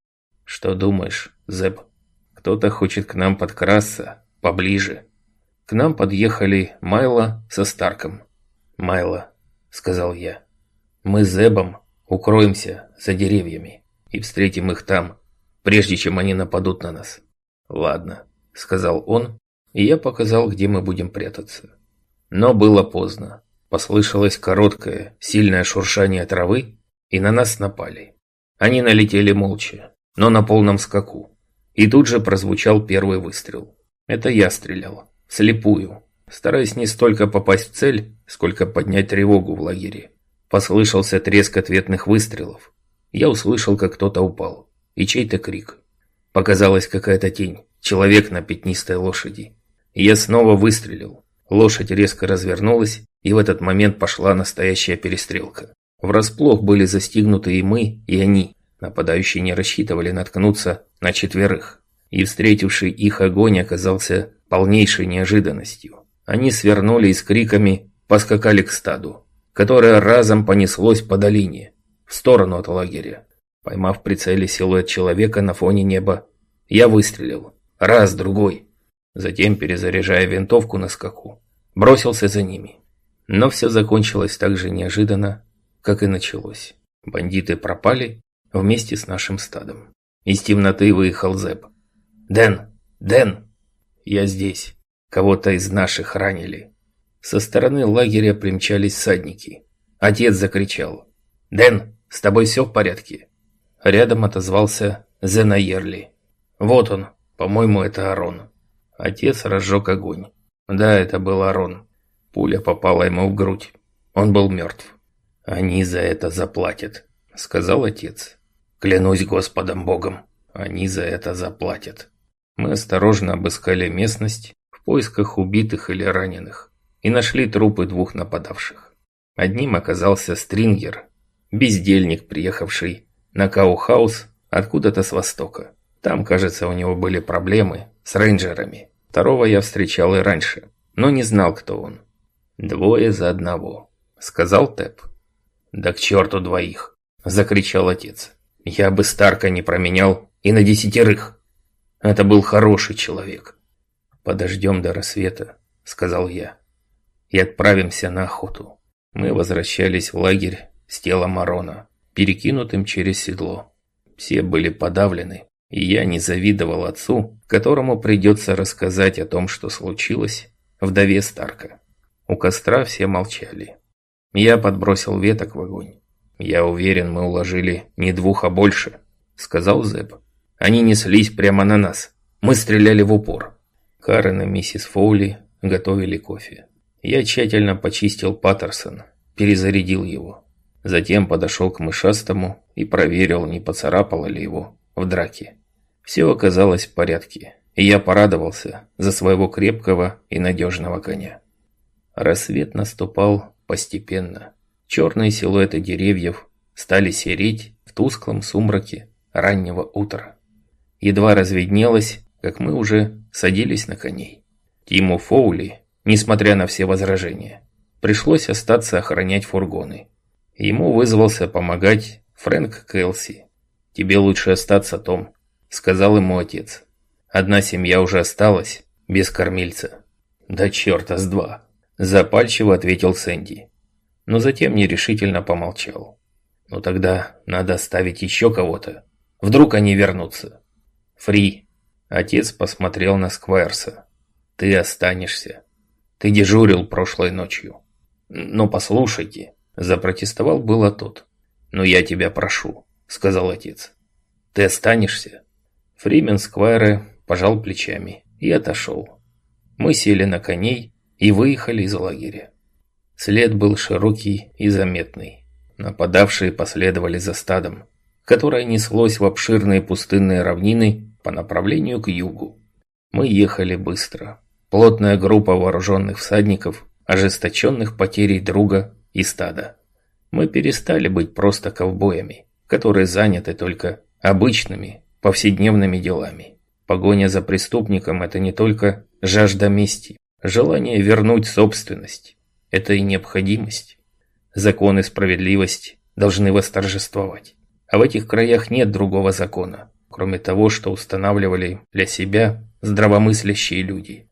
Что думаешь, Зэб? Кто-то хочет к нам подкрасться поближе. К нам подъехали Майло со Старком. «Майло», — сказал я, — «мы с Зэбом укроемся за деревьями и встретим их там, прежде чем они нападут на нас». «Ладно», — сказал он, и я показал, где мы будем прятаться. Но было поздно. Послышалось короткое, сильное шуршание травы, и на нас напали. Они налетели молча, но на полном скаку. И тут же прозвучал первый выстрел. Это я стрелял, вслепую, стараясь не столько попасть в цель, сколько поднять тревогу в лагере. Послышался треск ответных выстрелов. Я услышал, как кто-то упал, и чей-то крик. Показалась какая-то тень, человек на пятнистой лошади. И я снова выстрелил. Лошадь резко развернулась, и в этот момент пошла настоящая перестрелка. Врасплох были застигнуты и мы, и они. Нападающие не рассчитывали наткнуться на четверых. И встретивший их огонь оказался полнейшей неожиданностью. Они свернули и с криками поскакали к стаду, которое разом понеслось по долине, в сторону от лагеря. Поймав в прицеле силуэт человека на фоне неба, я выстрелил. Раз, другой. Затем, перезаряжая винтовку на скаку, бросился за ними. Но все закончилось так же неожиданно, как и началось. Бандиты пропали вместе с нашим стадом. Из темноты выехал Зэб. «Дэн! Дэн! Я здесь. Кого-то из наших ранили». Со стороны лагеря примчались всадники. Отец закричал: «Дэн, с тобой все в порядке?» Рядом отозвался Зенаерли. «Вот он, по-моему, это Арон». Отец разжег огонь. Да, это был Арон. Пуля попала ему в грудь. Он был мертв. «Они за это заплатят», — сказал отец. «Клянусь Господом Богом, они за это заплатят». Мы осторожно обыскали местность в поисках убитых или раненых и нашли трупы двух нападавших. Одним оказался Стрингер, бездельник, приехавший на Каухаус откуда-то с востока. Там, кажется, у него были проблемы с рейнджерами. Второго я встречал и раньше, но не знал, кто он. «Двое за одного», — сказал Тэп. «Да к черту двоих», — закричал отец. «Я бы Старка не променял и на десятерых. Это был хороший человек». «Подождем до рассвета», — сказал я, — «и отправимся на охоту». Мы возвращались в лагерь с телом Арона, перекинутым через седло. Все были подавлены, и я не завидовал отцу, которому придется рассказать о том, что случилось, вдове Старка. У костра все молчали. Я подбросил веток в огонь. «Я уверен, мы уложили не двух, а больше», — сказал Зэб. «Они неслись прямо на нас. Мы стреляли в упор». Карен и миссис Фоули готовили кофе. Я тщательно почистил Паттерсон, перезарядил его. Затем подошел к мышастому и проверил, не поцарапало ли его в драке. Все оказалось в порядке, и я порадовался за своего крепкого и надежного коня. Рассвет наступал постепенно. Черные силуэты деревьев стали сереть в тусклом сумраке раннего утра. Едва разведнелось, как мы уже садились на коней. Тиму Фоули, несмотря на все возражения, пришлось остаться охранять фургоны. Ему вызвался помогать Фрэнк Кэлси. «Тебе лучше остаться, Том», — сказал ему отец. «Одна семья уже осталась без кормильца». «Да черта с два», — запальчиво ответил Сэнди. Но затем нерешительно помолчал. «Ну тогда надо оставить еще кого-то. Вдруг они вернутся». «Фри», — отец посмотрел на Сквайрса. «Ты останешься. Ты дежурил прошлой ночью». «Но послушайте», — запротестовал было тот. «Но я тебя прошу», — сказал отец. «Ты останешься?» Фримен Сквайра пожал плечами и отошел. Мы сели на коней и выехали из лагеря. След был широкий и заметный. Нападавшие последовали за стадом, которое неслось в обширные пустынные равнины по направлению к югу. Мы ехали быстро. Плотная группа вооруженных всадников, ожесточенных потерей друга и стада. Мы перестали быть просто ковбоями, которые заняты только обычными, повседневными делами. Погоня за преступником – это не только жажда мести, желание вернуть собственность. Это и необходимость. Закон и справедливость должны восторжествовать. А в этих краях нет другого закона, кроме того, что устанавливали для себя здравомыслящие люди.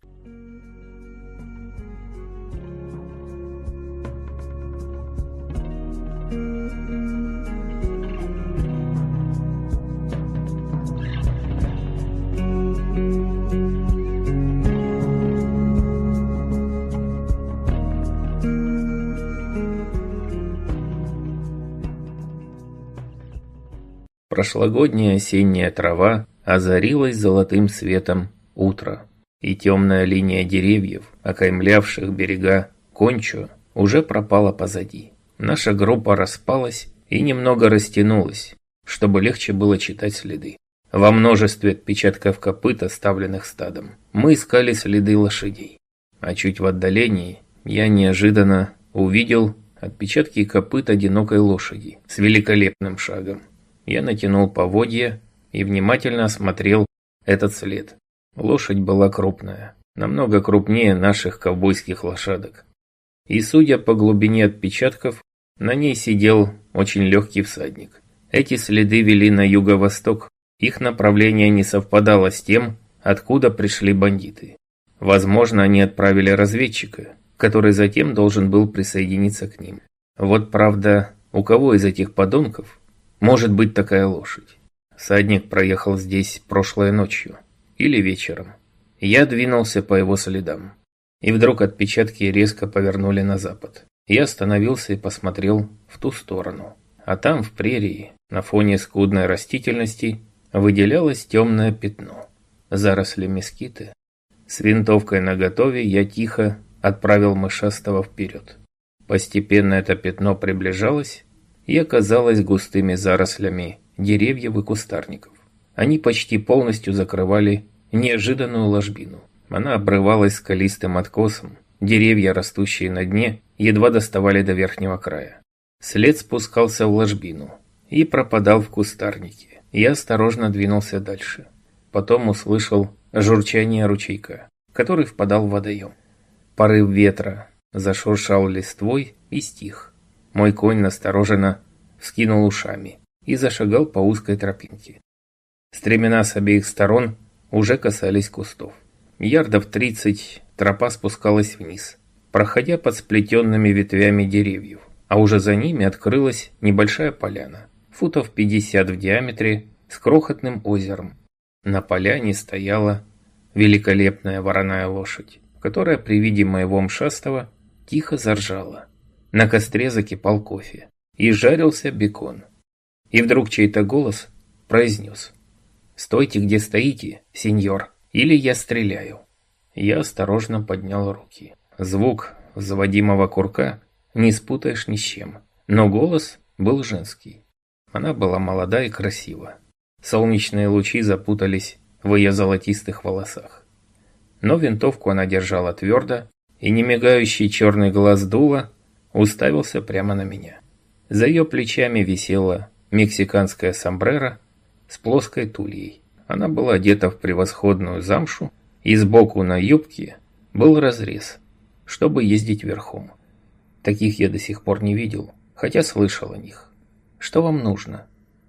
Прошлогодняя осенняя трава озарилась золотым светом утра, и темная линия деревьев, окаймлявших берега Кончо, уже пропала позади. Наша группа распалась и немного растянулась, чтобы легче было читать следы. Во множестве отпечатков копыт, оставленных стадом, мы искали следы лошадей. А чуть в отдалении я неожиданно увидел отпечатки копыт одинокой лошади с великолепным шагом. Я натянул поводья и внимательно осмотрел этот след. Лошадь была крупная, намного крупнее наших ковбойских лошадок. И, судя по глубине отпечатков, на ней сидел очень легкий всадник. Эти следы вели на юго-восток, их направление не совпадало с тем, откуда пришли бандиты. Возможно, они отправили разведчика, который затем должен был присоединиться к ним. Вот правда, у кого из этих подонков может быть такая лошадь? Всадник проехал здесь прошлой ночью или вечером. Я двинулся по его следам. И вдруг отпечатки резко повернули на запад. Я остановился и посмотрел в ту сторону. А там, в прерии, на фоне скудной растительности, выделялось темное пятно. Заросли мескиты. С винтовкой наготове я тихо отправил мышастого вперед. Постепенно это пятно приближалось и оказалось густыми зарослями деревьев и кустарников. Они почти полностью закрывали неожиданную ложбину. Она обрывалась скалистым откосом, деревья, растущие на дне, едва доставали до верхнего края. След спускался в ложбину и пропадал в кустарнике. Я осторожно двинулся дальше. Потом услышал журчание ручейка, который впадал в водоем. Порыв ветра зашуршал листвой и стих. Мой конь настороженно вскинул ушами и зашагал по узкой тропинке. Стремена с обеих сторон уже касались кустов. Ярдов тридцать тропа спускалась вниз, проходя под сплетенными ветвями деревьев, а уже за ними открылась небольшая поляна, футов пятьдесят в диаметре, с крохотным озером. На поляне стояла великолепная вороная лошадь, которая при виде моего мшастого тихо заржала. На костре закипал кофе и жарился бекон. И вдруг чей-то голос произнес: «Стойте, где стоите, сеньор, или я стреляю». Я осторожно поднял руки. Звук заводимого курка не спутаешь ни с чем, но голос был женский. Она была молода и красива. Солнечные лучи запутались в ее золотистых волосах. Но винтовку она держала твердо, и немигающий черный глаз дула уставился прямо на меня. За ее плечами висела мексиканская сомбреро с плоской тульей. Она была одета в превосходную замшу, и сбоку на юбке был разрез, чтобы ездить верхом. Таких я до сих пор не видел, хотя слышал о них. «Что вам нужно?»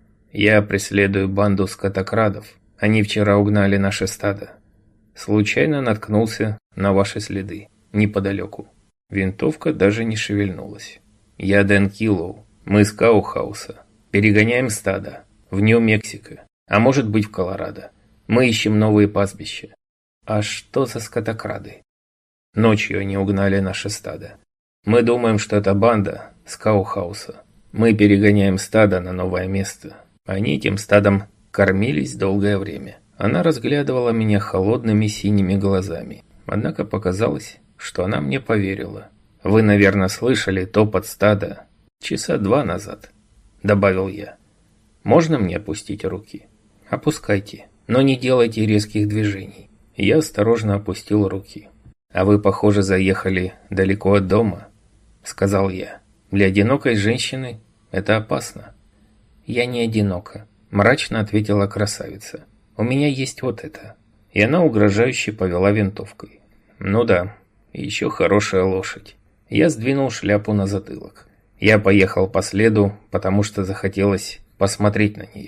«Я преследую банду скотокрадов. Они вчера угнали наше стадо. Случайно наткнулся на ваши следы неподалеку». Винтовка даже не шевельнулась. «Я Дэн Киллоу. Мы из Каухауса. Перегоняем стадо. В Нью-Мексико. А может быть, в Колорадо. Мы ищем новые пастбища». «А что за скотокрады?» «Ночью они угнали наше стадо. Мы думаем, что это банда с Каухауса. Мы перегоняем стадо на новое место. Они этим стадом кормились долгое время». Она разглядывала меня холодными синими глазами. Однако показалось, что она мне поверила. «Вы, наверное, слышали топот стада часа два назад», — добавил я. «Можно мне опустить руки?» «Опускайте, но не делайте резких движений». Я осторожно опустил руки. «А вы, похоже, заехали далеко от дома», — сказал я. «Для одинокой женщины это опасно». «Я не одинока», — мрачно ответила красавица. «У меня есть вот это». И она угрожающе повела винтовкой. «Ну да, еще хорошая лошадь». Я сдвинул шляпу на затылок. Я поехал по следу, потому что захотелось посмотреть на нее.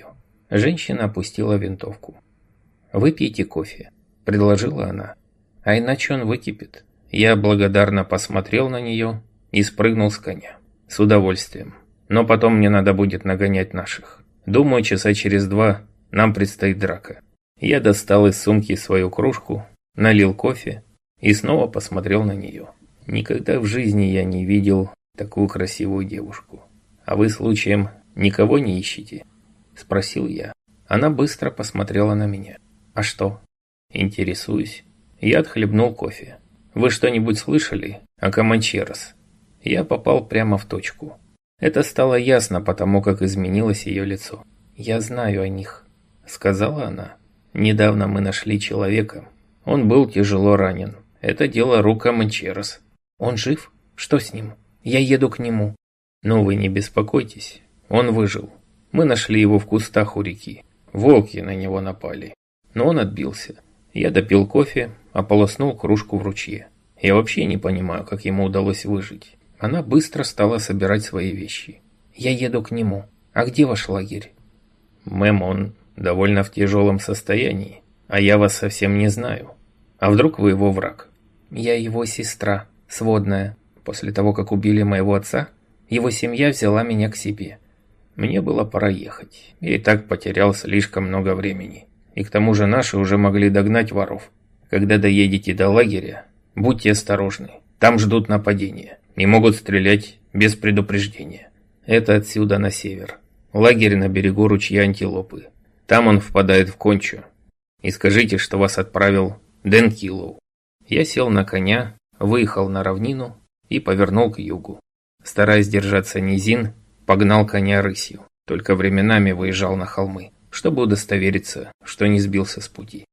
Женщина опустила винтовку. «Выпейте кофе», – предложила она. «А иначе он выкипит». Я благодарно посмотрел на нее и спрыгнул с коня. «С удовольствием. Но потом мне надо будет нагонять наших. Думаю, часа через два нам предстоит драка». Я достал из сумки свою кружку, налил кофе и снова посмотрел на нее. Никогда в жизни я не видел такую красивую девушку. «А вы, случаем, никого не ищете?» – спросил я. Она быстро посмотрела на меня. «А что?» «Интересуюсь». Я отхлебнул кофе. «Вы что-нибудь слышали о Команчерос?» Я попал прямо в точку. Это стало ясно, потому как изменилось ее лицо. «Я знаю о них», – сказала она. «Недавно мы нашли человека. Он был тяжело ранен. Это дело рук Команчерос». «Он жив? Что с ним? Я еду к нему». «Ну вы не беспокойтесь. Он выжил. Мы нашли его в кустах у реки. Волки на него напали. Но он отбился. Я допил кофе, ополоснул кружку в ручье. Я вообще не понимаю, как ему удалось выжить». Она быстро стала собирать свои вещи. «Я еду к нему. А где ваш лагерь?» «Мэм, он довольно в тяжелом состоянии, а я вас совсем не знаю. А вдруг вы его враг?» «Я его сестра, сводная. После того, как убили моего отца, его семья взяла меня к себе. Мне было пора ехать. Я и так потерял слишком много времени. И к тому же наши уже могли догнать воров. Когда доедете до лагеря, будьте осторожны. Там ждут нападения и могут стрелять без предупреждения. Это отсюда на север. Лагерь на берегу ручья Антилопы. Там он впадает в Кончу. И скажите, что вас отправил Дэн Киллоу». Я сел на коня, выехал на равнину и повернул к югу. Стараясь держаться низин, погнал коня рысью. Только временами выезжал на холмы, чтобы удостовериться, что не сбился с пути.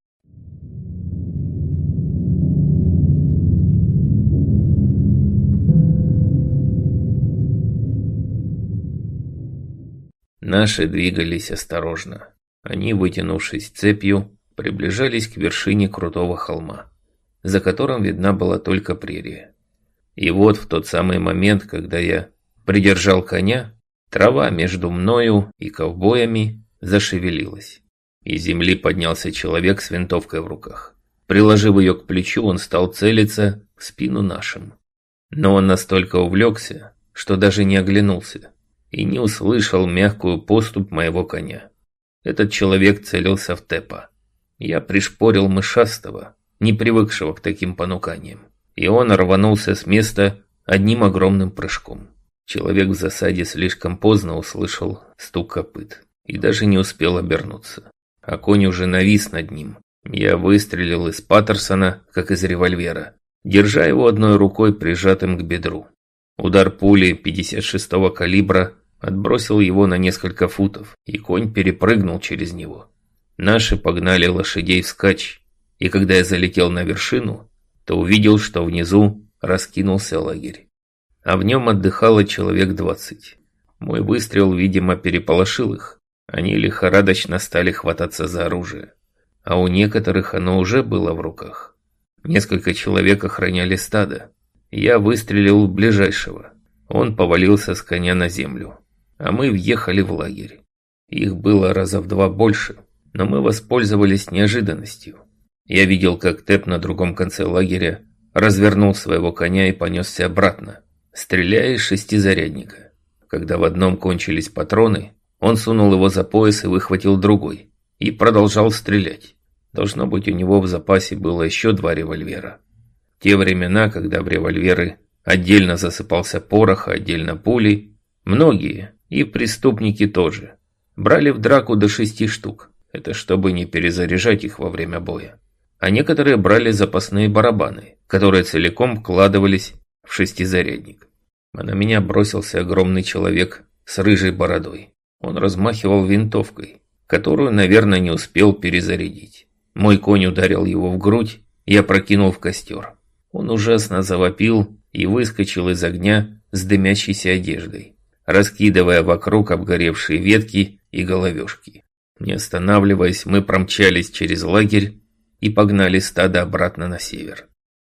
Наши двигались осторожно. Они, вытянувшись цепью, приближались к вершине крутого холма, за которым видна была только прерия. И вот в тот самый момент, когда я придержал коня, трава между мною и ковбоями зашевелилась. Из земли поднялся человек с винтовкой в руках. Приложив ее к плечу, он стал целиться в спину нашим. Но он настолько увлекся, что даже не оглянулся и не услышал мягкую поступь моего коня. Этот человек целился в Тепа. Я пришпорил мышастого, не привыкшего к таким понуканиям, и он рванулся с места одним огромным прыжком. Человек в засаде слишком поздно услышал стук копыт и даже не успел обернуться, а конь уже навис над ним. Я выстрелил из Паттерсона, как из револьвера, держа его одной рукой прижатым к бедру. Удар пули пятьдесят шестого калибра отбросил его на несколько футов, и конь перепрыгнул через него. Наши погнали лошадей вскачь, и когда я залетел на вершину, то увидел, что внизу раскинулся лагерь, а в нем отдыхало человек двадцать. Мой выстрел, видимо, переполошил их. Они лихорадочно стали хвататься за оружие, а у некоторых оно уже было в руках. Несколько человек охраняли стадо. Я выстрелил в ближайшего. Он повалился с коня на землю, а мы въехали в лагерь. Их было раза в два больше, но мы воспользовались неожиданностью. Я видел, как Теп на другом конце лагеря развернул своего коня и понесся обратно, стреляя из шестизарядника. Когда в одном кончились патроны, он сунул его за пояс и выхватил другой, и продолжал стрелять. Должно быть, у него в запасе было еще два револьвера. В те времена, когда в револьверы отдельно засыпался порох, а отдельно пули, многие, и преступники тоже, брали в драку до шести штук. Это чтобы не перезаряжать их во время боя. А некоторые брали запасные барабаны, которые целиком вкладывались в шестизарядник. А на меня бросился огромный человек с рыжей бородой. Он размахивал винтовкой, которую, наверное, не успел перезарядить. Мой конь ударил его в грудь и опрокинул в костер. Он ужасно завопил и выскочил из огня с дымящейся одеждой, раскидывая вокруг обгоревшие ветки и головешки. Не останавливаясь, мы промчались через лагерь и погнали стадо обратно на север.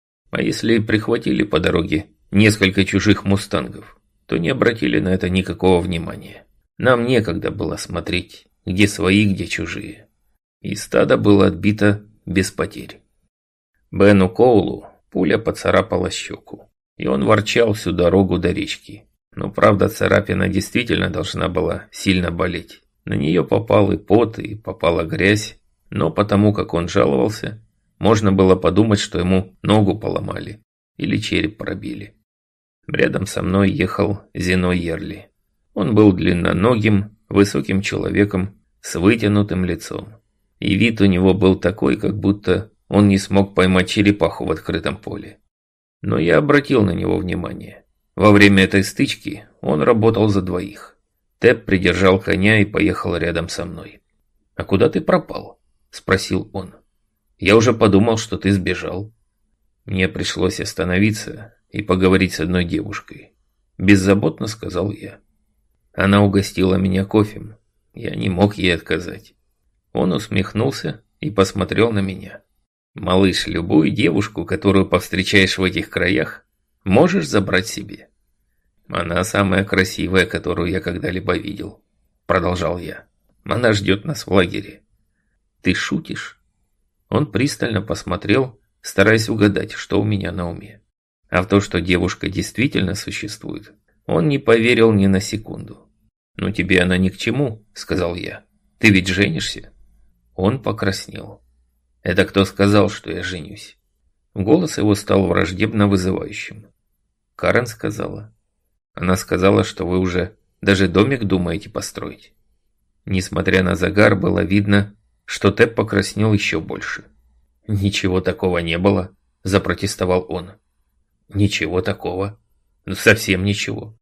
А если прихватили по дороге несколько чужих мустангов, то не обратили на это никакого внимания. Нам некогда было смотреть где свои, где чужие. И стадо было отбито без потерь. Бену Коулу пуля поцарапала щеку, и он ворчал всю дорогу до речки. Но правда, царапина действительно должна была сильно болеть. На нее попал и пот, и попала грязь, но потому как он жаловался, можно было подумать, что ему ногу поломали или череп пробили. Рядом со мной ехал Зино Ерли. Он был длинноногим, высоким человеком с вытянутым лицом. И вид у него был такой, как будто он не смог поймать черепаху в открытом поле. Но я обратил на него внимание. Во время этой стычки он работал за двоих. Тэп придержал коня и поехал рядом со мной. «А куда ты пропал?» – спросил он. «Я уже подумал, что ты сбежал». Мне пришлось остановиться и поговорить с одной девушкой. Беззаботно сказал я. Она угостила меня кофем. Я не мог ей отказать. Он усмехнулся и посмотрел на меня. «Малыш, любую девушку, которую повстречаешь в этих краях, можешь забрать себе. Она самая красивая, которую я когда-либо видел», — продолжал я. «Она ждет нас в лагере». «Ты шутишь?» Он пристально посмотрел, стараясь угадать, что у меня на уме. А в то, что девушка действительно существует, он не поверил ни на секунду. «Ну тебе она ни к чему», — сказал я. «Ты ведь женишься?» Он покраснел. «Это кто сказал, что я женюсь?» Голос его стал враждебно вызывающим. «Карен сказала». «Она сказала, что вы уже даже домик думаете построить». Несмотря на загар, было видно, что Тэп покраснел еще больше. «Ничего такого не было», – запротестовал он. «Ничего такого. Ну, совсем ничего».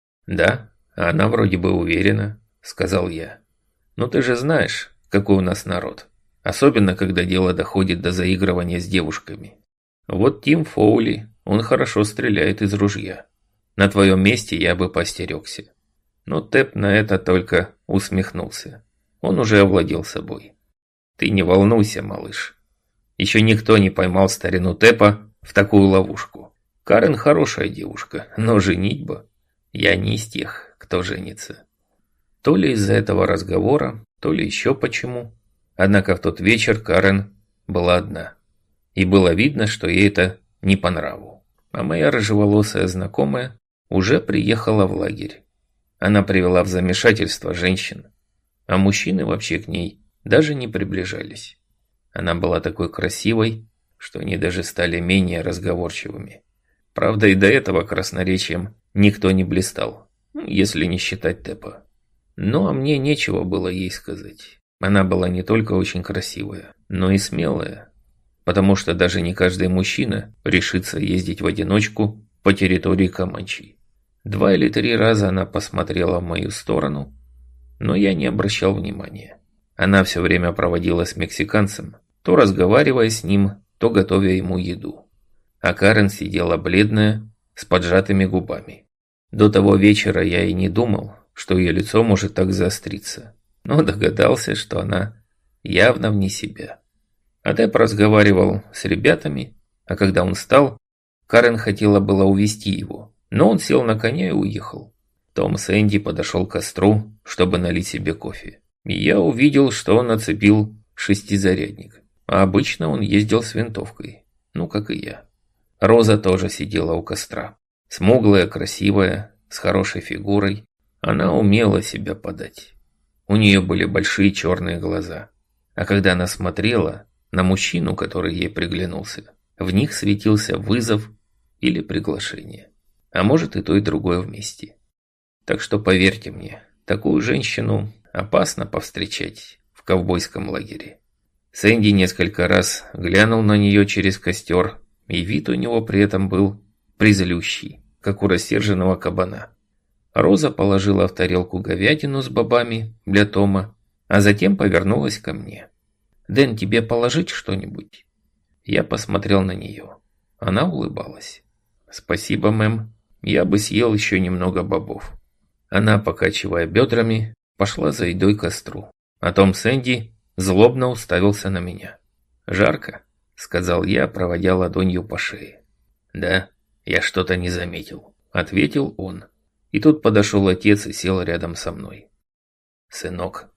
«Да, она вроде бы уверена», – сказал я. «Но ты же знаешь, какой у нас народ. Особенно, когда дело доходит до заигрывания с девушками. Вот Тим Фоули, он хорошо стреляет из ружья. На твоем месте я бы поостерегся». Но Тэп на это только усмехнулся. Он уже овладел собой. «Ты не волнуйся, малыш. Еще никто не поймал старину Тэпа в такую ловушку. Карен хорошая девушка, но женитьба. Я не из тех, кто женится». То ли из-за этого разговора, то ли еще почему. Однако в тот вечер Карен была одна. И было видно, что ей это не по нраву. А моя рыжеволосая знакомая уже приехала в лагерь. Она привела в замешательство женщин, а мужчины вообще к ней даже не приближались. Она была такой красивой, что они даже стали менее разговорчивыми. Правда, и до этого красноречием никто не блистал, если не считать Тэпа. Ну, а мне нечего было ей сказать. Она была не только очень красивая, но и смелая, потому что даже не каждый мужчина решится ездить в одиночку по территории Команчей. Два или три раза она посмотрела в мою сторону, но я не обращал внимания. Она все время проводила с мексиканцем, то разговаривая с ним, то готовя ему еду. А Карен сидела бледная, с поджатыми губами. До того вечера я и не думал, что ее лицо может так заостриться, но догадался, что она явно вне себя. А Тэп разговаривал с ребятами, а когда он встал, Карен хотела было увести его, но он сел на коня и уехал. Том с Энди подошел к костру, чтобы налить себе кофе. И я увидел, что он нацепил шестизарядник, а обычно он ездил с винтовкой, ну как и я. Роза тоже сидела у костра. Смуглая, красивая, с хорошей фигурой. Она умела себя подать. У нее были большие черные глаза. А когда она смотрела на мужчину, который ей приглянулся, в них светился вызов или приглашение. А может и то, и другое вместе. Так что поверьте мне, такую женщину опасно повстречать в ковбойском лагере. Сэнди несколько раз глянул на нее через костер, и вид у него при этом был призлющий, как у рассерженного кабана. Роза положила в тарелку говядину с бобами для Тома, а затем повернулась ко мне. «Дэн, тебе положить что-нибудь?» Я посмотрел на нее. Она улыбалась. «Спасибо, мэм. Я бы съел еще немного бобов». Она, покачивая бедрами, пошла за едой к костру. А Том с Энди злобно уставился на меня. «Жарко», — сказал я, проводя ладонью по шее. «Да, я что-то не заметил», — ответил он. И тут подошел отец и сел рядом со мной. «Сынок,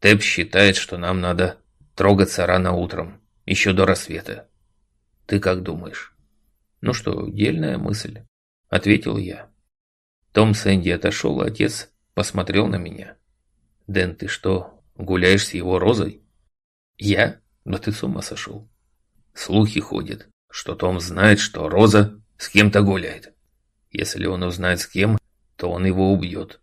Тэп считает, что нам надо трогаться рано утром, еще до рассвета. Ты как думаешь? Ну что, дельная мысль, ответил я. Том Сэнди отошел, а отец посмотрел на меня. Дэн, ты что, гуляешь с его Розой? Я? Да ты с ума сошел. Слухи ходят, что Том знает, что Роза с кем-то гуляет. Если он узнает с кем, то он его убьет.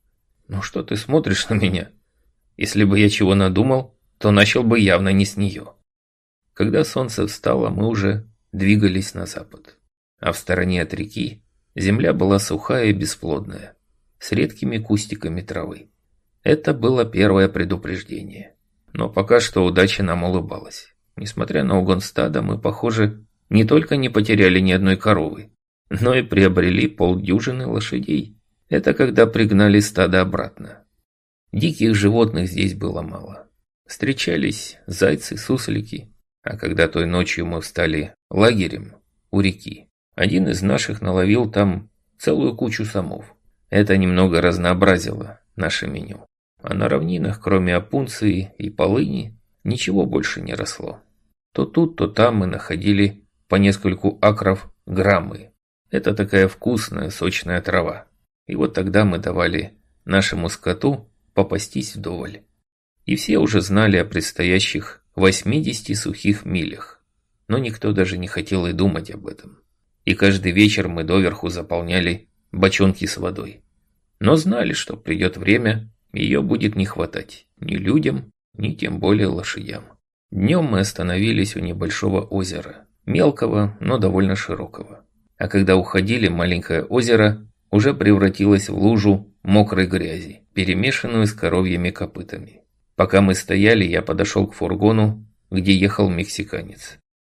Ну что ты смотришь на меня? Если бы я чего надумал, то начал бы явно не с нее. Когда солнце встало, мы уже двигались на запад. А в стороне от реки земля была сухая и бесплодная, с редкими кустиками травы. Это было первое предупреждение. Но пока что удача нам улыбалась. Несмотря на угон стада, мы, похоже, не только не потеряли ни одной коровы, но и приобрели полдюжины лошадей. Это когда пригнали стадо обратно. Диких животных здесь было мало. Встречались зайцы, суслики. А когда той ночью мы встали лагерем у реки, один из наших наловил там целую кучу самов. Это немного разнообразило наше меню. А на равнинах, кроме опунции и полыни, ничего больше не росло. То тут, то там мы находили по нескольку акров граммы. Это такая вкусная, сочная трава. И вот тогда мы давали нашему скоту попастись вдоволь. И все уже знали о предстоящих восьмидесяти сухих милях. Но никто даже не хотел и думать об этом. И каждый вечер мы доверху заполняли бочонки с водой. Но знали, что придет время, ее будет не хватать ни людям, ни тем более лошадям. Днем мы остановились у небольшого озера, мелкого, но довольно широкого. А когда уходили, маленькое озеро уже превратилось в лужу мокрой грязи, перемешанную с коровьими копытами. Пока мы стояли, я подошел к фургону, где ехал мексиканец.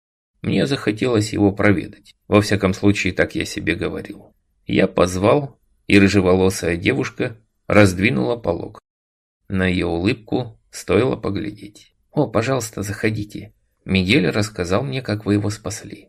Мне захотелось его проведать. Во всяком случае, так я себе говорил. Я позвал, и рыжеволосая девушка раздвинула полог. На ее улыбку стоило поглядеть. «О, пожалуйста, заходите. Мигель рассказал мне, как вы его спасли».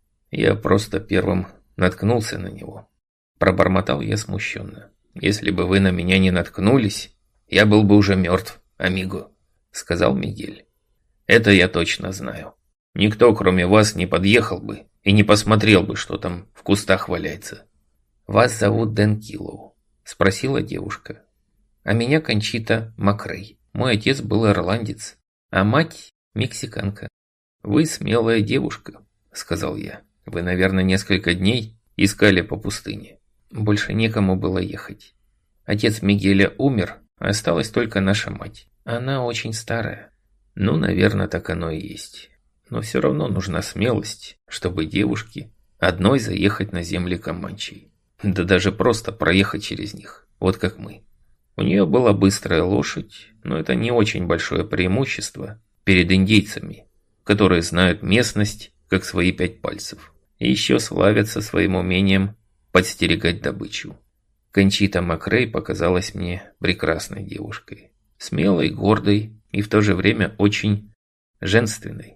Я просто первым наткнулся на него. Пробормотал я смущенно. «Если бы вы на меня не наткнулись, я был бы уже мертв, амиго», — сказал Мигель. «Это я точно знаю. Никто, кроме вас, не подъехал бы и не посмотрел бы, что там в кустах валяется». «Вас зовут Дэн Киллоу?» — спросила девушка. «А меня Кончита Макрей. Мой отец был ирландец, а мать мексиканка». «Вы смелая девушка», — сказал я. «Вы, наверное, несколько дней искали по пустыне». Больше некому было ехать. Отец Мигеля умер, а осталась только наша мать. Она очень старая. Ну, наверное, так оно и есть. Но все равно нужна смелость, чтобы девушке одной заехать на земли Команчей. Да даже просто проехать через них, вот как мы. У нее была быстрая лошадь, но это не очень большое преимущество перед индейцами, которые знают местность как свои пять пальцев. И еще славятся своим умением подстерегать добычу. Кончита Макрей показалась мне прекрасной девушкой. Смелой, гордой и в то же время очень женственной.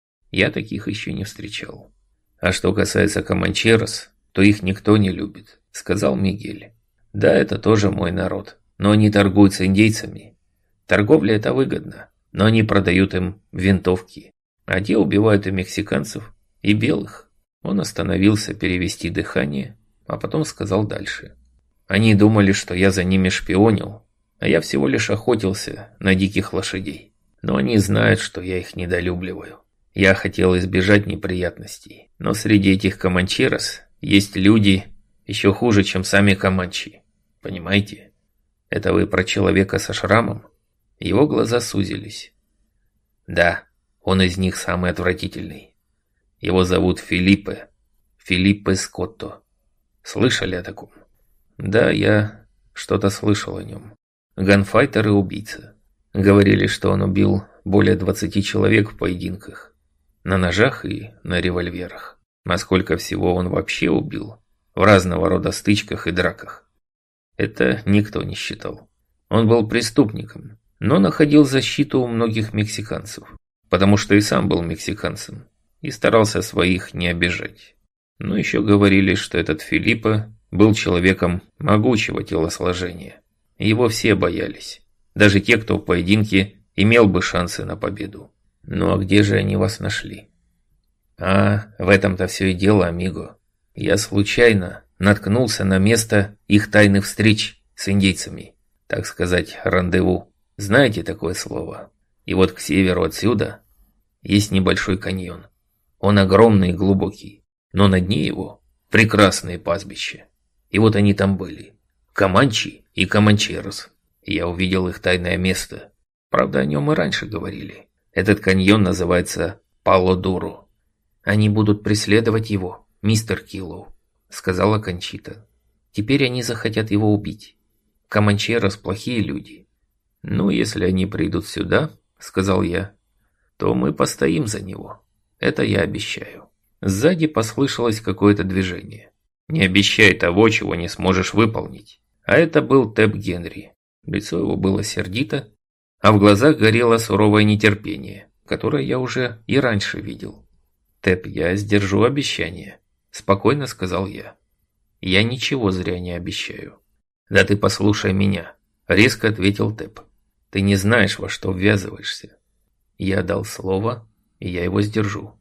Я таких еще не встречал. А что касается команчерос, то их никто не любит, сказал Мигель. Да, это тоже мой народ, но они торгуют с индейцами. Торговля это выгодно, но они продают им винтовки, а те убивают и мексиканцев, и белых. Он остановился перевести дыхание, а потом сказал дальше. Они думали, что я за ними шпионил, а я всего лишь охотился на диких лошадей. Но они знают, что я их недолюбливаю. Я хотел избежать неприятностей, но среди этих команчерос есть люди еще хуже, чем сами команчи. Понимаете? Это вы про человека со шрамом? Его глаза сузились. Да, он из них самый отвратительный. Его зовут Филиппе. Филиппе Скотто. Слышали о таком? Да, я что-то слышал о нем. Ганфайтер и убийца. Говорили, что он убил более двадцати человек в поединках. На ножах и на револьверах. А сколько всего он вообще убил в разного рода стычках и драках. Это никто не считал. Он был преступником, но находил защиту у многих мексиканцев. Потому что и сам был мексиканцем. И старался своих не обижать. Но еще говорили, что этот Филиппе был человеком могучего телосложения. Его все боялись. Даже те, кто в поединке имел бы шансы на победу. Ну а где же они вас нашли? А, в этом-то все и дело, амиго. Я случайно наткнулся на место их тайных встреч с индейцами. Так сказать, рандеву. Знаете такое слово? И вот к северу отсюда есть небольшой каньон. Он огромный и глубокий, но на дне его прекрасные пастбища. И вот они там были. Команчи и Команчерос. Я увидел их тайное место. Правда, о нем и раньше говорили. Этот каньон называется Пало-Дуру. Они будут преследовать его, мистер Киллоу, сказала Кончита. Теперь они захотят его убить. Команчерос плохие люди. Ну, если они придут сюда, сказал я, то мы постоим за него. Это я обещаю. Сзади послышалось какое-то движение. Не обещай того, чего не сможешь выполнить. А это был Тэп Генри. Лицо его было сердито, а в глазах горело суровое нетерпение, которое я уже и раньше видел. «Тэп, я сдержу обещание», – спокойно сказал я. «Я ничего зря не обещаю». «Да ты послушай меня», – резко ответил Тэп. «Ты не знаешь, во что ввязываешься. Я дал слово, и я его сдержу».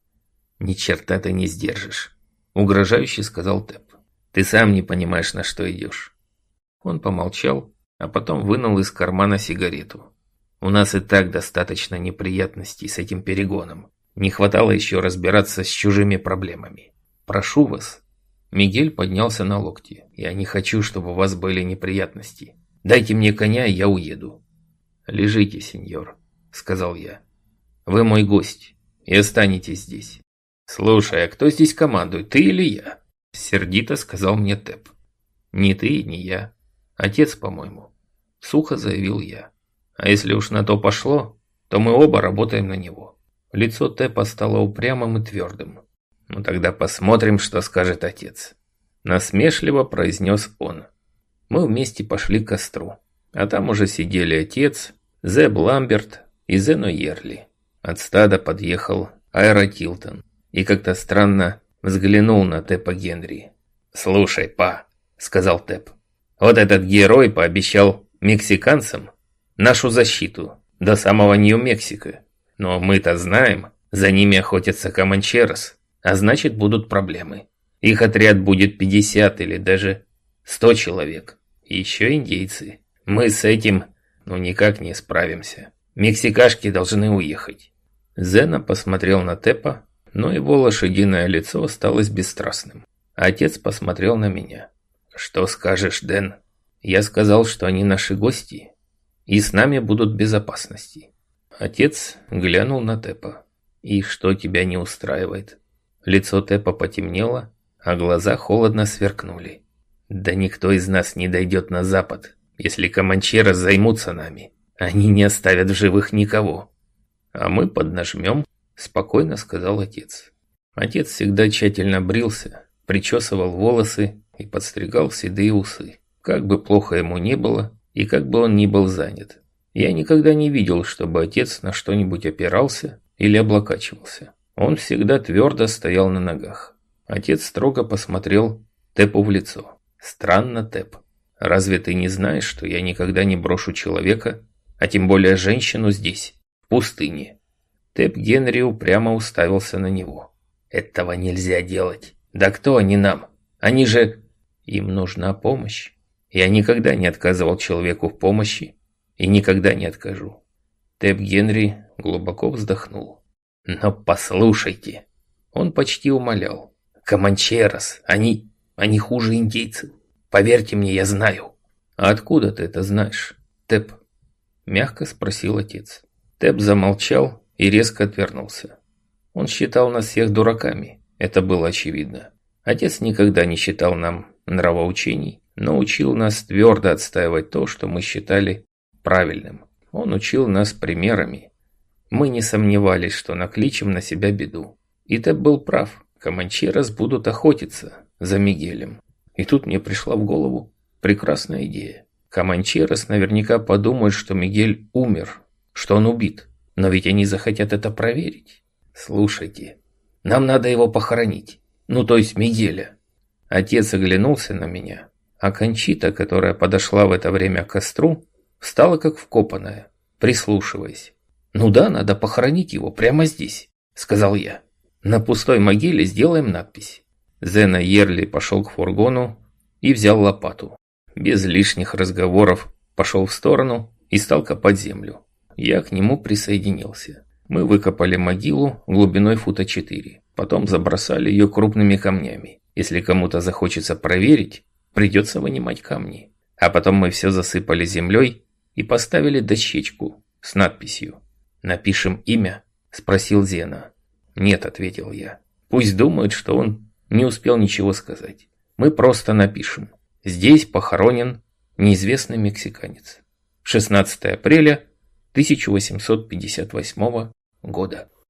«Ни черта ты не сдержишь», – угрожающе сказал Тэп. «Ты сам не понимаешь, на что идешь». Он помолчал, а потом вынул из кармана сигарету. «У нас и так достаточно неприятностей с этим перегоном. Не хватало еще разбираться с чужими проблемами. Прошу вас». Мигель поднялся на локти. «Я не хочу, чтобы у вас были неприятности. Дайте мне коня, и я уеду». «Лежите, сеньор», — сказал я. «Вы мой гость, и останетесь здесь». «Слушай, а кто здесь командует, ты или я?» — сердито сказал мне Тэп. «Ни ты, ни я. Отец, по-моему», — сухо заявил я. «А если уж на то пошло, то мы оба работаем на него». Лицо Тэпа стало упрямым и твердым. «Ну тогда посмотрим, что скажет отец», — насмешливо произнес он. Мы вместе пошли к костру, а там уже сидели отец, Зеб Ламберт и Зено Ерли. От стада подъехал Айра Тилтон и как-то странно взглянул на Тэпа Генри. «Слушай, па», — сказал Тэп, — «вот этот герой пообещал мексиканцам нашу защиту до самого Нью-Мексико. Но мы-то знаем, за ними охотятся Команчерос, а значит будут проблемы. Их отряд будет пятьдесят или даже сто человек. И еще индейцы. Мы с этим ну никак не справимся. Мексикашки должны уехать». Зена посмотрел на Тэпа, но его лошадиное лицо осталось бесстрастным. Отец посмотрел на меня. «Что скажешь, Дэн?» Я сказал, что они наши гости, и с нами будут в безопасности. Отец глянул на Тэпа. «И что тебя не устраивает?» Лицо Тэпа потемнело, а глаза холодно сверкнули. «Да никто из нас не дойдет на запад, если команчерос займутся нами. Они не оставят в живых никого. А мы поднажмем», — спокойно сказал отец. Отец всегда тщательно брился, причесывал волосы и подстригал седые усы. Как бы плохо ему ни было, и как бы он ни был занят. Я никогда не видел, чтобы отец на что-нибудь опирался или облокачивался. Он всегда твердо стоял на ногах. Отец строго посмотрел Тэпу в лицо. «Странно, Тэп. Разве ты не знаешь, что я никогда не брошу человека, а тем более женщину здесь, в пустыне?» Тэп Генри упрямо уставился на него. «Этого нельзя делать. Да кто они нам? Они же...» «Им нужна помощь. Я никогда не отказывал человеку в помощи и никогда не откажу». Тэп Генри глубоко вздохнул. «Но послушайте». Он почти умолял. «Команчерос, они... они хуже индейцев. Поверьте мне, я знаю». «А откуда ты это знаешь, Тэп?» Мягко спросил отец. Тэп замолчал и резко отвернулся. Он считал нас всех дураками, это было очевидно. Отец никогда не считал нам нравоучений, но учил нас твердо отстаивать то, что мы считали правильным. Он учил нас примерами. Мы не сомневались, что накличем на себя беду. И Тэп был прав. Команчерос будут охотиться за Мигелем. И тут мне пришла в голову прекрасная идея. Команчерос наверняка подумают, что Мигель умер, что он убит. Но ведь они захотят это проверить. «Слушайте, нам надо его похоронить. Ну, то есть Мигеля». Отец оглянулся на меня, а Кончита, которая подошла в это время к костру, Встала как вкопанная, прислушиваясь. «Ну да, надо похоронить его прямо здесь», — сказал я. «На пустой могиле сделаем надпись». Зена Ерли пошел к фургону и взял лопату. Без лишних разговоров пошел в сторону и стал копать землю. Я к нему присоединился. Мы выкопали могилу глубиной фута четыре. Потом забросали ее крупными камнями. Если кому-то захочется проверить, придется вынимать камни. А потом мы все засыпали землей и поставили дощечку с надписью. «Напишем имя?» – спросил Зена. «Нет», – ответил я. «Пусть думают, что он не успел ничего сказать. Мы просто напишем. Здесь похоронен неизвестный мексиканец. шестнадцатое апреля тысяча восемьсот пятьдесят восьмого года».